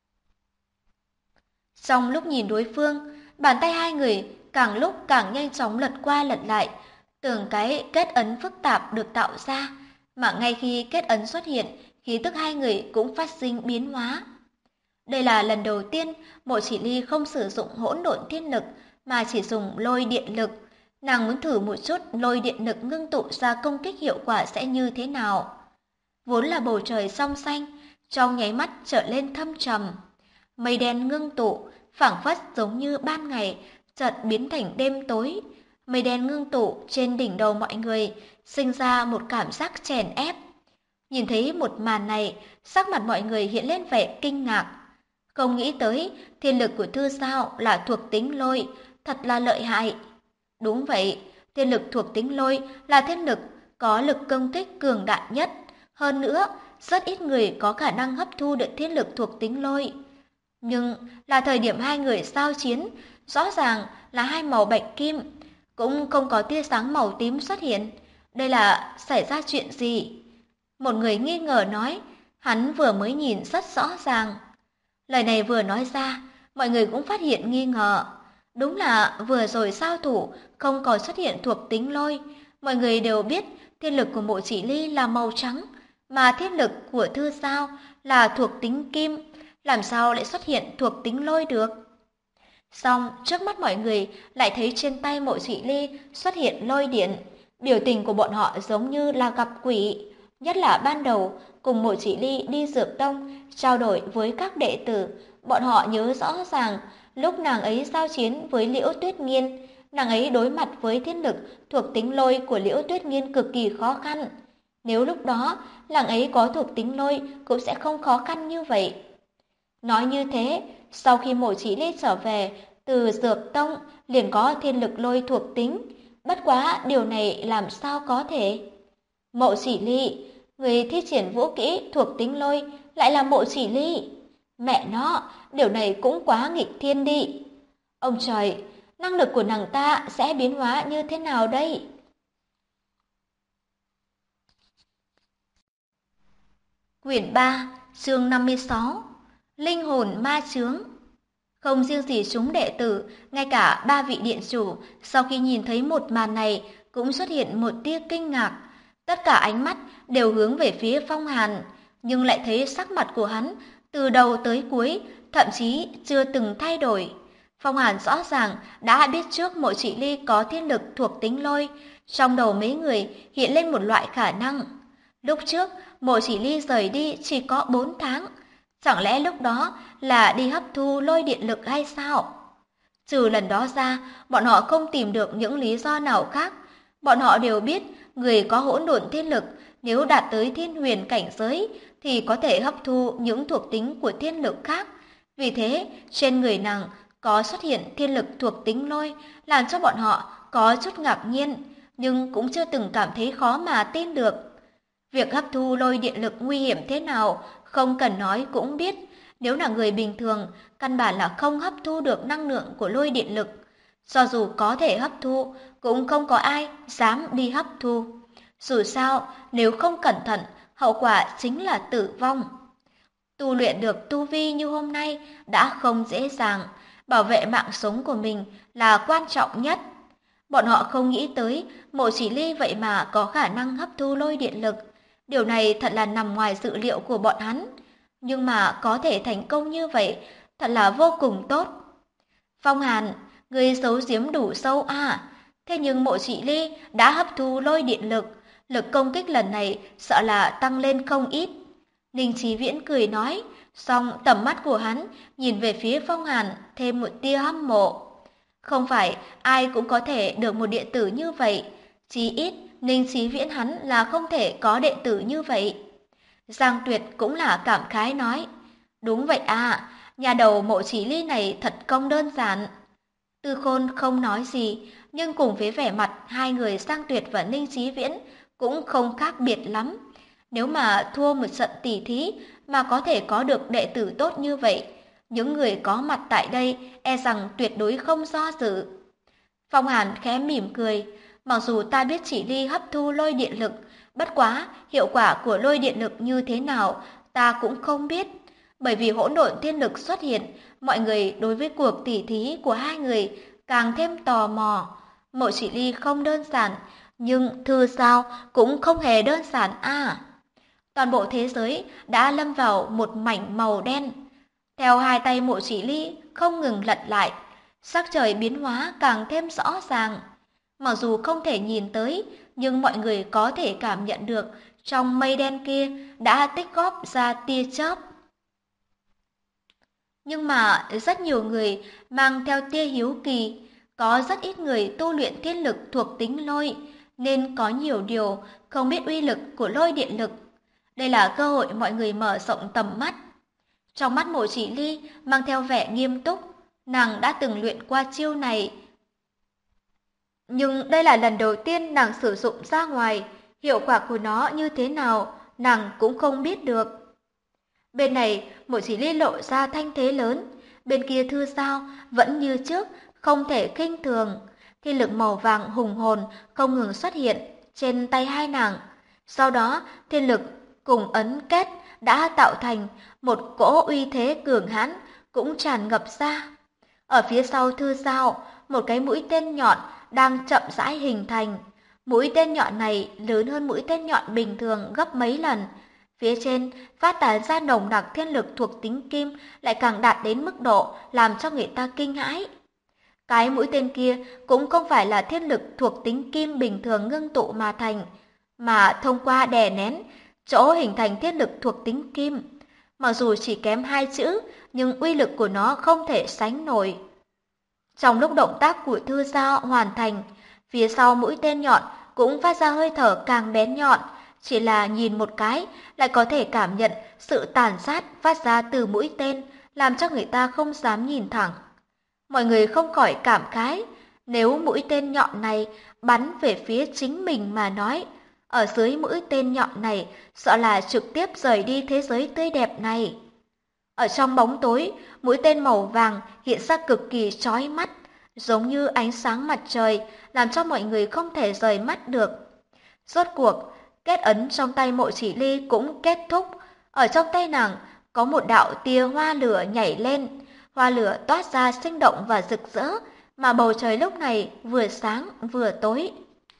Trong lúc nhìn đối phương, bàn tay hai người càng lúc càng nhanh chóng lật qua lật lại. Từng cái kết ấn phức tạp được tạo ra, mà ngay khi kết ấn xuất hiện, khí tức hai người cũng phát sinh biến hóa. Đây là lần đầu tiên Mộ Chỉ Ly không sử dụng hỗn độn thiên lực mà chỉ dùng lôi điện lực. Nàng muốn thử một chút lôi điện lực ngưng tụ ra công kích hiệu quả sẽ như thế nào. Vốn là bầu trời trong xanh, trong nháy mắt trở lên thâm trầm. Mây đen ngưng tụ, phảng phất giống như ban ngày, chợt biến thành đêm tối. Mây đen ngưng tụ trên đỉnh đầu mọi người, sinh ra một cảm giác chèn ép. Nhìn thấy một màn này, sắc mặt mọi người hiện lên vẻ kinh ngạc. Không nghĩ tới, thiên lực của Thư Giao là thuộc tính lôi, thật là lợi hại. Đúng vậy, thiên lực thuộc tính lôi là thiên lực có lực công kích cường đại nhất. Hơn nữa, rất ít người có khả năng hấp thu được thiên lực thuộc tính lôi. Nhưng là thời điểm hai người giao chiến, rõ ràng là hai màu bạch kim, cũng không có tia sáng màu tím xuất hiện. Đây là xảy ra chuyện gì? Một người nghi ngờ nói, hắn vừa mới nhìn rất rõ ràng. Lời này vừa nói ra, mọi người cũng phát hiện nghi ngờ. Đúng là vừa rồi giao thủ không còn xuất hiện thuộc tính lôi. Mọi người đều biết thiên lực của Mộ Chỉ Ly là màu trắng, mà thiên lực của Thư Giao là thuộc tính kim. Làm sao lại xuất hiện thuộc tính lôi được? Xong, trước mắt mọi người lại thấy trên tay Mộ Chỉ Ly xuất hiện lôi điện. Biểu tình của bọn họ giống như là gặp quỷ. Nhất là ban đầu, cùng Mộ Chỉ Ly đi Dược Tông, trao đổi với các đệ tử. Bọn họ nhớ rõ ràng, lúc nàng ấy giao chiến với Liễu Tuyết Nghiên, nàng ấy đối mặt với thiên lực thuộc tính lôi của Liễu Tuyết Nghiên cực kỳ khó khăn. Nếu lúc đó, nàng ấy có thuộc tính lôi cũng sẽ không khó khăn như vậy. Nói như thế, sau khi Mộ Chỉ Ly trở về từ Dược Tông liền có thiên lực lôi thuộc tính. Bất quá điều này làm sao có thể? Mộ Chỉ Ly, người thi triển vũ kỹ thuộc tính lôi lại là Mộ Chỉ Ly. Mẹ nó, điều này cũng quá nghịch thiên đi. Ông trời, năng lực của nàng ta sẽ biến hóa như thế nào đây? Quyển 3, chương 56. Linh hồn ma chướng. Không riêng gì chúng đệ tử, ngay cả ba vị điện chủ sau khi nhìn thấy một màn này cũng xuất hiện một tia kinh ngạc. Tất cả ánh mắt đều hướng về phía Phong Hàn, nhưng lại thấy sắc mặt của hắn từ đầu tới cuối thậm chí chưa từng thay đổi. Phong Hàn rõ ràng đã biết trước Mộ Chỉ Ly có thiên lực thuộc tính lôi, trong đầu mấy người hiện lên một loại khả năng. Lúc trước, Mộ Chỉ Ly rời đi chỉ có 4 tháng, chẳng lẽ lúc đó là đi hấp thu lôi điện lực hay sao? Trừ lần đó ra, bọn họ không tìm được những lý do nào khác. Bọn họ đều biết người có hỗn độn thiên lực nếu đạt tới thiên huyền cảnh giới thì có thể hấp thu những thuộc tính của thiên lực khác. Vì thế, trên người nàng có xuất hiện thiên lực thuộc tính lôi làm cho bọn họ có chút ngạc nhiên, nhưng cũng chưa từng cảm thấy khó mà tin được. Việc hấp thu lôi điện lực nguy hiểm thế nào không cần nói cũng biết. Nếu là người bình thường, căn bản là không hấp thu được năng lượng của lôi điện lực. Cho dù có thể hấp thu, cũng không có ai dám đi hấp thu. Dù sao, nếu không cẩn thận, hậu quả chính là tử vong. Tu luyện được tu vi như hôm nay đã không dễ dàng, bảo vệ mạng sống của mình là quan trọng nhất. Bọn họ không nghĩ tới Mộ Chỉ Ly vậy mà có khả năng hấp thu lôi điện lực. Điều này thật là nằm ngoài dự liệu của bọn hắn. Nhưng mà có thể thành công như vậy, thật là vô cùng tốt. Phong Hàn, người giấu giếm đủ sâu à? Thế nhưng Mộ Chỉ Ly đã hấp thu lôi điện lực, lực công kích lần này sợ là tăng lên không ít. Ninh Chí Viễn cười nói, song tầm mắt của hắn nhìn về phía Phong Hàn thêm một tia hâm mộ. Không phải ai cũng có thể được một đệ tử như vậy, chí ít Ninh Chí Viễn hắn là không thể có đệ tử như vậy. Giang Tuyệt cũng là cảm khái nói, đúng vậy à, nhà đầu Mộ Chỉ Ly này thật không đơn giản. Tư Khôn không nói gì, nhưng cùng với vẻ mặt hai người Giang Tuyệt và Ninh Chí Viễn cũng không khác biệt lắm. Nếu mà thua một trận tỉ thí mà có thể có được đệ tử tốt như vậy, những người có mặt tại đây e rằng tuyệt đối không do dự. Phong Hàn khẽ mỉm cười, mặc dù ta biết chỉ Ly hấp thu lôi điện lực, bất quá hiệu quả của lôi điện lực như thế nào ta cũng không biết. Bởi vì hỗn độn thiên lực xuất hiện, mọi người đối với cuộc tỉ thí của hai người càng thêm tò mò. Mộ chỉ Ly không đơn giản, nhưng thư sao cũng không hề đơn giản à. Toàn bộ thế giới đã lâm vào một mảnh màu đen. Theo hai tay Mộ Chỉ Ly không ngừng lật lại, sắc trời biến hóa càng thêm rõ ràng. Mặc dù không thể nhìn tới, nhưng mọi người có thể cảm nhận được trong mây đen kia đã tích góp ra tia chớp. Nhưng mà rất nhiều người mang theo tia hiếu kỳ, có rất ít người tu luyện thiên lực thuộc tính lôi, nên có nhiều điều không biết uy lực của lôi điện lực. Đây là cơ hội mọi người mở rộng tầm mắt. Trong mắt Mộ Chỉ Ly mang theo vẻ nghiêm túc, nàng đã từng luyện qua chiêu này. Nhưng đây là lần đầu tiên nàng sử dụng ra ngoài, hiệu quả của nó như thế nào, nàng cũng không biết được. Bên này, Mộ Chỉ Ly lộ ra thanh thế lớn, bên kia Thư Giao vẫn như trước, không thể khinh thường. Thiên lực màu vàng hùng hồn không ngừng xuất hiện trên tay hai nàng. Sau đó, thiên lực cùng ấn kết đã tạo thành một cỗ uy thế cường hãn cũng tràn ngập ra. Ở phía sau Thư Giao, một cái mũi tên nhọn đang chậm rãi hình thành. Mũi tên nhọn này lớn hơn mũi tên nhọn bình thường gấp mấy lần. Phía trên phát tán ra nồng nặc thiên lực thuộc tính kim lại càng đạt đến mức độ làm cho người ta kinh hãi. Cái mũi tên kia cũng không phải là thiên lực thuộc tính kim bình thường ngưng tụ mà thành, mà thông qua đè nén, chỗ hình thành thiên lực thuộc tính kim. Mặc dù chỉ kém 2 chữ, nhưng uy lực của nó không thể sánh nổi. Trong lúc động tác của Thư Giao hoàn thành, phía sau mũi tên nhọn cũng phát ra hơi thở càng bén nhọn, chỉ là nhìn một cái lại có thể cảm nhận sự tàn sát phát ra từ mũi tên, làm cho người ta không dám nhìn thẳng. Mọi người không khỏi cảm khái, nếu mũi tên nhọn này bắn về phía chính mình mà nói, ở dưới mũi tên nhọn này sợ là trực tiếp rời đi thế giới tươi đẹp này. Ở trong bóng tối, mũi tên màu vàng hiện ra cực kỳ chói mắt, giống như ánh sáng mặt trời, làm cho mọi người không thể rời mắt được. Rốt cuộc, kết ấn trong tay Mộ Chỉ Ly cũng kết thúc. Ở trong tay nàng có một đạo tia hoa lửa nhảy lên, hoa lửa toát ra sinh động và rực rỡ, mà bầu trời lúc này vừa sáng vừa tối.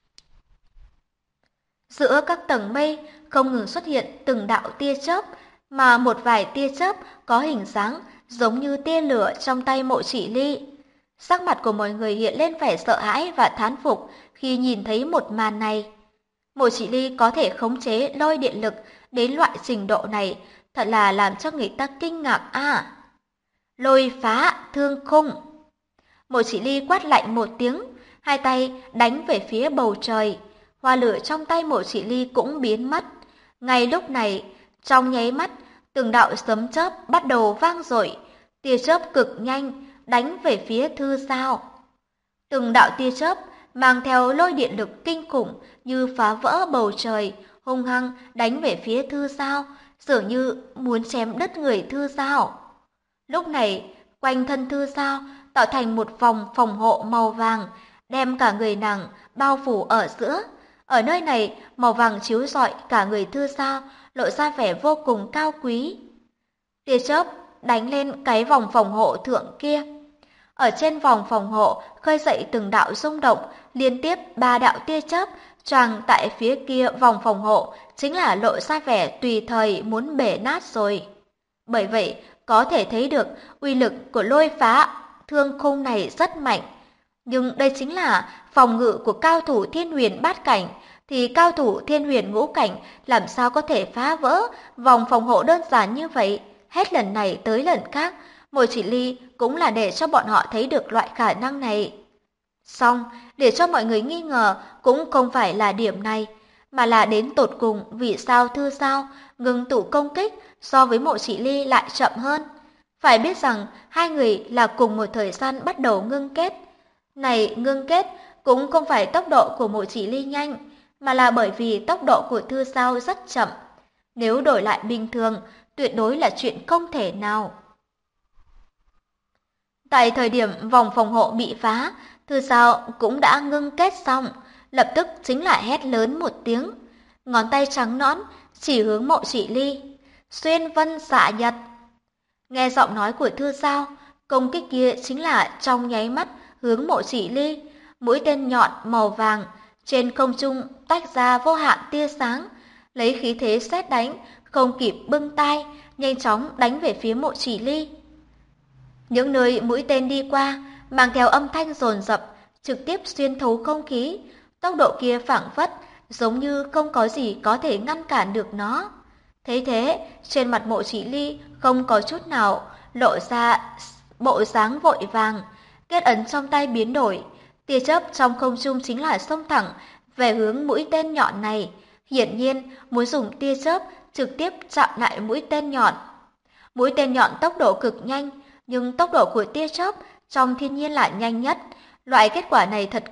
Giữa các tầng mây không ngừng xuất hiện từng đạo tia chớp, mà một vài tia chớp có hình dáng giống như tia lửa trong tay Mộ Chỉ Ly. Sắc mặt của mọi người hiện lên vẻ sợ hãi và thán phục khi nhìn thấy một màn này. Mộ Chỉ Ly có thể khống chế lôi điện lực đến loại trình độ này, thật là làm cho người ta kinh ngạc à. Lôi phá thương khung. Mộ Chỉ Ly quát lạnh một tiếng, hai tay đánh về phía bầu trời. Hoa lửa trong tay Mộ Chỉ Ly cũng biến mất. Ngay lúc này, trong nháy mắt, từng đạo sấm chớp bắt đầu vang dội, tia chớp cực nhanh đánh về phía Thư Giao. Từng đạo tia chớp mang theo lôi điện lực kinh khủng như phá vỡ bầu trời, hung hăng đánh về phía Thư Giao, dường như muốn chém đứt người Thư Giao. Lúc này, quanh thân Thư Giao tạo thành một vòng phòng hộ màu vàng, đem cả người nàng bao phủ ở giữa. Ở nơi này, màu vàng chiếu rọi cả người Thư Giao, lộ ra vẻ vô cùng cao quý. Tia chớp đánh lên cái vòng phòng hộ thượng kia. Ở trên vòng phòng hộ khơi dậy từng đạo rung động, liên tiếp 3 đạo tia chớp choàng tại phía kia vòng phòng hộ, chính là lộ ra vẻ tùy thời muốn bể nát rồi. Bởi vậy, có thể thấy được uy lực của lôi phá thương khung này rất mạnh. Nhưng đây chính là phòng ngự của cao thủ thiên huyền bát cảnh, thì cao thủ thiên huyền ngũ cảnh làm sao có thể phá vỡ vòng phòng hộ đơn giản như vậy. Hết lần này tới lần khác, Mộ Chỉ Ly cũng là để cho bọn họ thấy được loại khả năng này. Xong, để cho mọi người nghi ngờ cũng không phải là điểm này, mà là đến tột cùng vì sao Thư Giao ngừng tụ công kích so với Mộ Chỉ Ly lại chậm hơn. Phải biết rằng hai người là cùng một thời gian bắt đầu ngưng kết, Này ngưng kết cũng không phải tốc độ của Mộ Chỉ Ly nhanh, mà là bởi vì tốc độ của Thư Sao rất chậm. Nếu đổi lại bình thường, tuyệt đối là chuyện không thể nào. Tại thời điểm vòng phòng hộ bị phá, Thư Sao cũng đã ngưng kết xong, lập tức chính là hét lớn một tiếng. Ngón tay trắng nõn chỉ hướng Mộ Chỉ Ly. Xuyên vân xạ nhật. Nghe giọng nói của Thư Sao, công kích kia chính là trong nháy mắt hướng Mộ Chỉ Ly. Mũi tên nhọn màu vàng trên không trung tách ra vô hạn tia sáng, lấy khí thế sét đánh, không kịp bưng tay, nhanh chóng đánh về phía Mộ Chỉ Ly. Những nơi mũi tên đi qua mang theo âm thanh dồn dập, trực tiếp xuyên thấu không khí, tốc độ kia phảng phất giống như không có gì có thể ngăn cản được nó. Thấy thế, trên mặt Mộ Chỉ Ly không có chút nào lộ ra bộ dáng vội vàng, kết ấn trong tay biến đổi, tia chớp trong không trung chính là xông thẳng về hướng mũi tên nhọn này, hiển nhiên muốn dùng tia chớp trực tiếp chặn lại mũi tên nhọn. Mũi tên nhọn tốc độ cực nhanh, nhưng tốc độ của tia chớp trong thiên nhiên là nhanh nhất. Loại kết quả này thật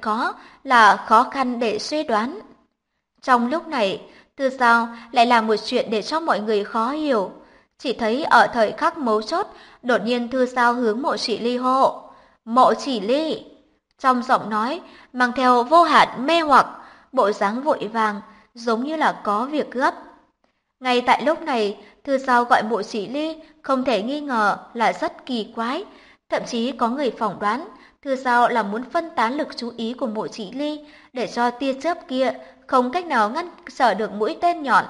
khó khăn để suy đoán. Trong lúc này, Thư Sao lại làm một chuyện để cho mọi người khó hiểu. Chỉ thấy ở thời khắc mấu chốt, đột nhiên Thư Sao hướng Mộ Chỉ Ly hô: "Mộ Chỉ Ly!" Trong giọng nói mang theo vô hạn mê hoặc, bộ dáng vội vàng, giống như là có việc gấp. Ngay tại lúc này, Thư Sao gọi Mộ Chỉ Ly không thể nghi ngờ là rất kỳ quái. Thậm chí có người phỏng đoán Thư Sao là muốn phân tán lực chú ý của Mộ Chỉ Ly để cho tia chớp kia không cách nào ngăn trở được mũi tên nhọn.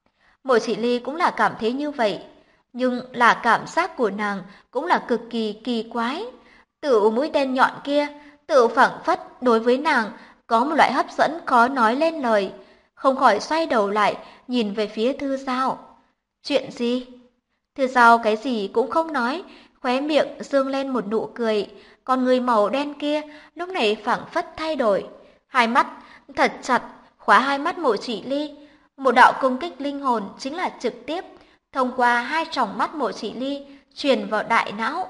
Mộ Chỉ Ly cũng là cảm thấy như vậy, nhưng là cảm giác của nàng cũng là cực kỳ kỳ quái. Tự mũi tên nhọn kia, tự phảng phất đối với nàng có một loại hấp dẫn khó nói lên lời, không khỏi xoay đầu lại nhìn về phía Thư Sao. Chuyện gì? Thư Sao cái gì cũng không nói, khóe miệng dương lên một nụ cười, còn người màu đen kia lúc này phảng phất thay đổi, hai mắt thật chặt khóa hai mắt Mộ Chỉ Ly. Một đạo công kích linh hồn chính là trực tiếp thông qua hai tròng mắt Mộ Chỉ Ly truyền vào đại não.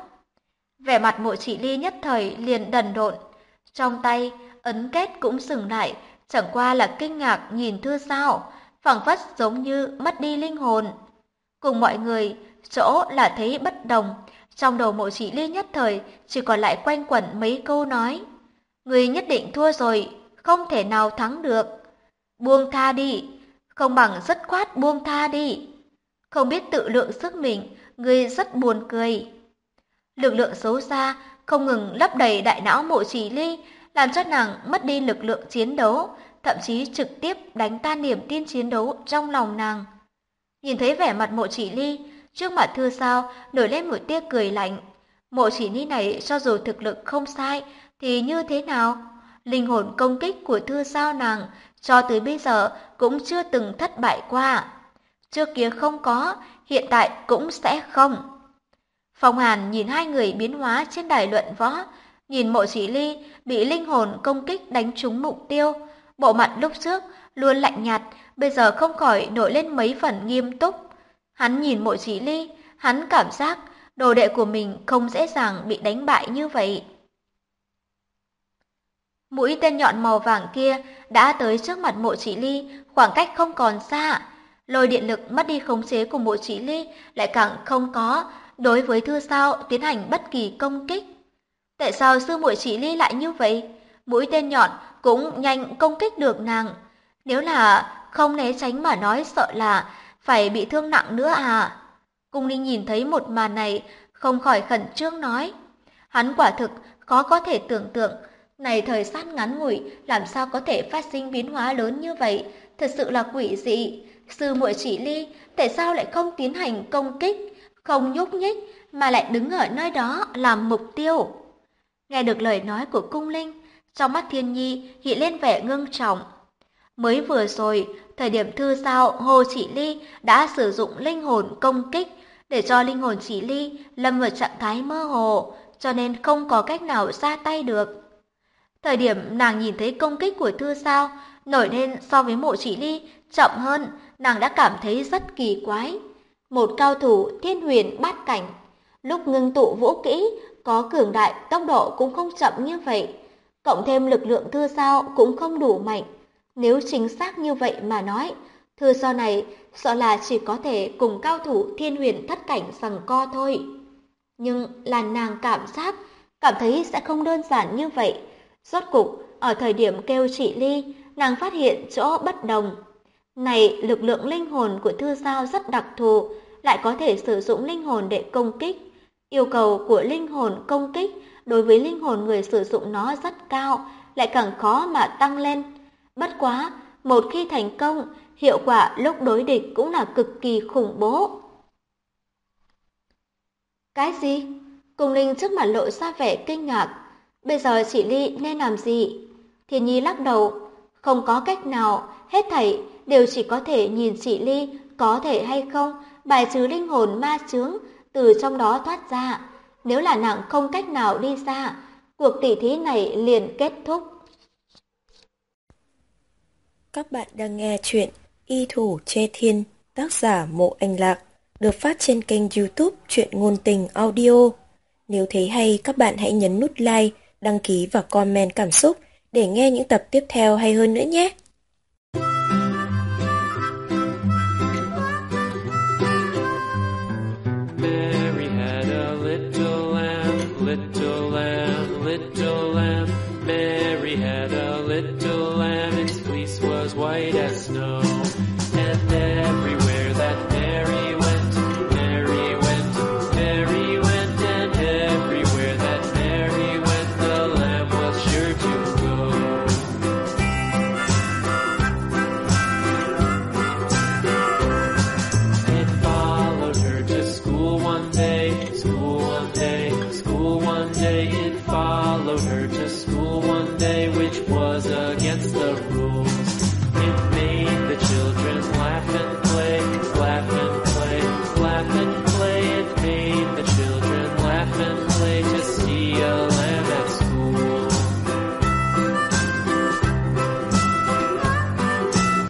Vẻ mặt Mộ Chỉ Ly nhất thời liền đần độn, trong tay ấn kết cũng dừng lại, chẳng qua là kinh ngạc nhìn Thư Sao, phảng phất giống như mất đi linh hồn. Cùng mọi người, chỗ là thấy bất đồng, trong đầu Mộ Chỉ Ly nhất thời chỉ còn lại quanh quẩn mấy câu nói. Người nhất định thua rồi, không thể nào thắng được. Buông tha đi, không bằng dứt khoát buông tha đi. Không biết tự lượng sức mình, người rất buồn cười. Lực lượng xấu xa không ngừng lấp đầy đại não Mộ Chỉ Ly, làm cho nàng mất đi lực lượng chiến đấu, thậm chí trực tiếp đánh tan niềm tin chiến đấu trong lòng nàng. Nhìn thấy vẻ mặt Mộ Chỉ Ly, trước mặt Thư Sao nổi lên một tia cười lạnh. Mộ Chỉ Ly này cho dù thực lực không sai thì như thế nào? Linh hồn công kích của Thư Sao nàng cho tới bây giờ cũng chưa từng thất bại qua. Trước kia không có, hiện tại cũng sẽ không. Phong Hàn nhìn hai người biến hóa trên đài luận võ, nhìn Mộ Chỉ Ly bị linh hồn công kích đánh trúng mục tiêu, bộ mặt lúc trước luôn lạnh nhạt, bây giờ không khỏi nổi lên mấy phần nghiêm túc. Hắn nhìn Mộ Chỉ Ly, hắn cảm giác đồ đệ của mình không dễ dàng bị đánh bại như vậy. Mũi tên nhọn màu vàng kia đã tới trước mặt Mộ Chỉ Ly, khoảng cách không còn xa. Lôi điện lực mất đi khống chế của Mộ Chỉ Ly lại càng không có đối với Thư Sao tiến hành bất kỳ công kích. Tại sao sư Mộ Chỉ Ly lại như vậy? Mũi tên nhọn cũng nhanh công kích được nàng. Nếu là không né tránh mà nói sợ là phải bị thương nặng nữa à? Cung Linh nhìn thấy một màn này không khỏi khẩn trương nói. Hắn quả thực khó có thể tưởng tượng, này thời gian ngắn ngủi làm sao có thể phát sinh biến hóa lớn như vậy, thật sự là quỷ dị. Sư Muội Chỉ Ly tại sao lại không tiến hành công kích, không nhúc nhích mà lại đứng ở nơi đó làm mục tiêu? Nghe được lời nói của Cung Linh, trong mắt Thiên Nhi hiện lên vẻ ngưng trọng. Mới vừa rồi, thời điểm Thư Sao Hồ Chỉ Ly đã sử dụng linh hồn công kích để cho linh hồn Chỉ Ly lâm vào trạng thái mơ hồ, cho nên không có cách nào ra tay được. Thời điểm nàng nhìn thấy công kích của Thư Sao nổi lên so với Mộ Chỉ Ly chậm hơn, nàng đã cảm thấy rất kỳ quái. Một cao thủ thiên huyền bát cảnh, lúc ngưng tụ vũ kỹ có cường đại, tốc độ cũng không chậm như vậy. cộng thêm lực lượng Thư Sao cũng không đủ mạnh. Nếu chính xác như vậy mà nói, Thư Sao này sợ là chỉ có thể cùng cao thủ Thiên Huyền Thất Cảnh giằng co thôi. Nhưng là nàng cảm thấy sẽ không đơn giản như vậy. Rốt cục, ở thời điểm kêu chị Ly, nàng phát hiện chỗ bất đồng. Này, lực lượng linh hồn của Thư Sao rất đặc thù, lại có thể sử dụng linh hồn để công kích. Yêu cầu của linh hồn công kích đối với linh hồn người sử dụng nó rất cao, lại càng khó mà tăng lên. Bất quá, một khi thành công, hiệu quả lúc đối địch cũng là cực kỳ khủng bố. Cái gì? Cùng Linh trước mặt lộ ra vẻ kinh ngạc. Bây giờ chị Ly nên làm gì? Thiên Nhi lắc đầu. Không có cách nào, hết thảy đều chỉ có thể nhìn chị Ly có thể hay không bài trừ linh hồn ma chướng từ trong đó thoát ra. Nếu là nàng không cách nào đi ra, cuộc tỉ thí này liền kết thúc. Các bạn đang nghe chuyện Y Thủ Che Thiên, tác giả Mộ Anh Lạc, được phát trên kênh YouTube Truyện Ngôn Tình Audio. Nếu thấy hay, các bạn hãy nhấn nút like, đăng ký và comment cảm xúc để nghe những tập tiếp theo hay hơn nữa nhé.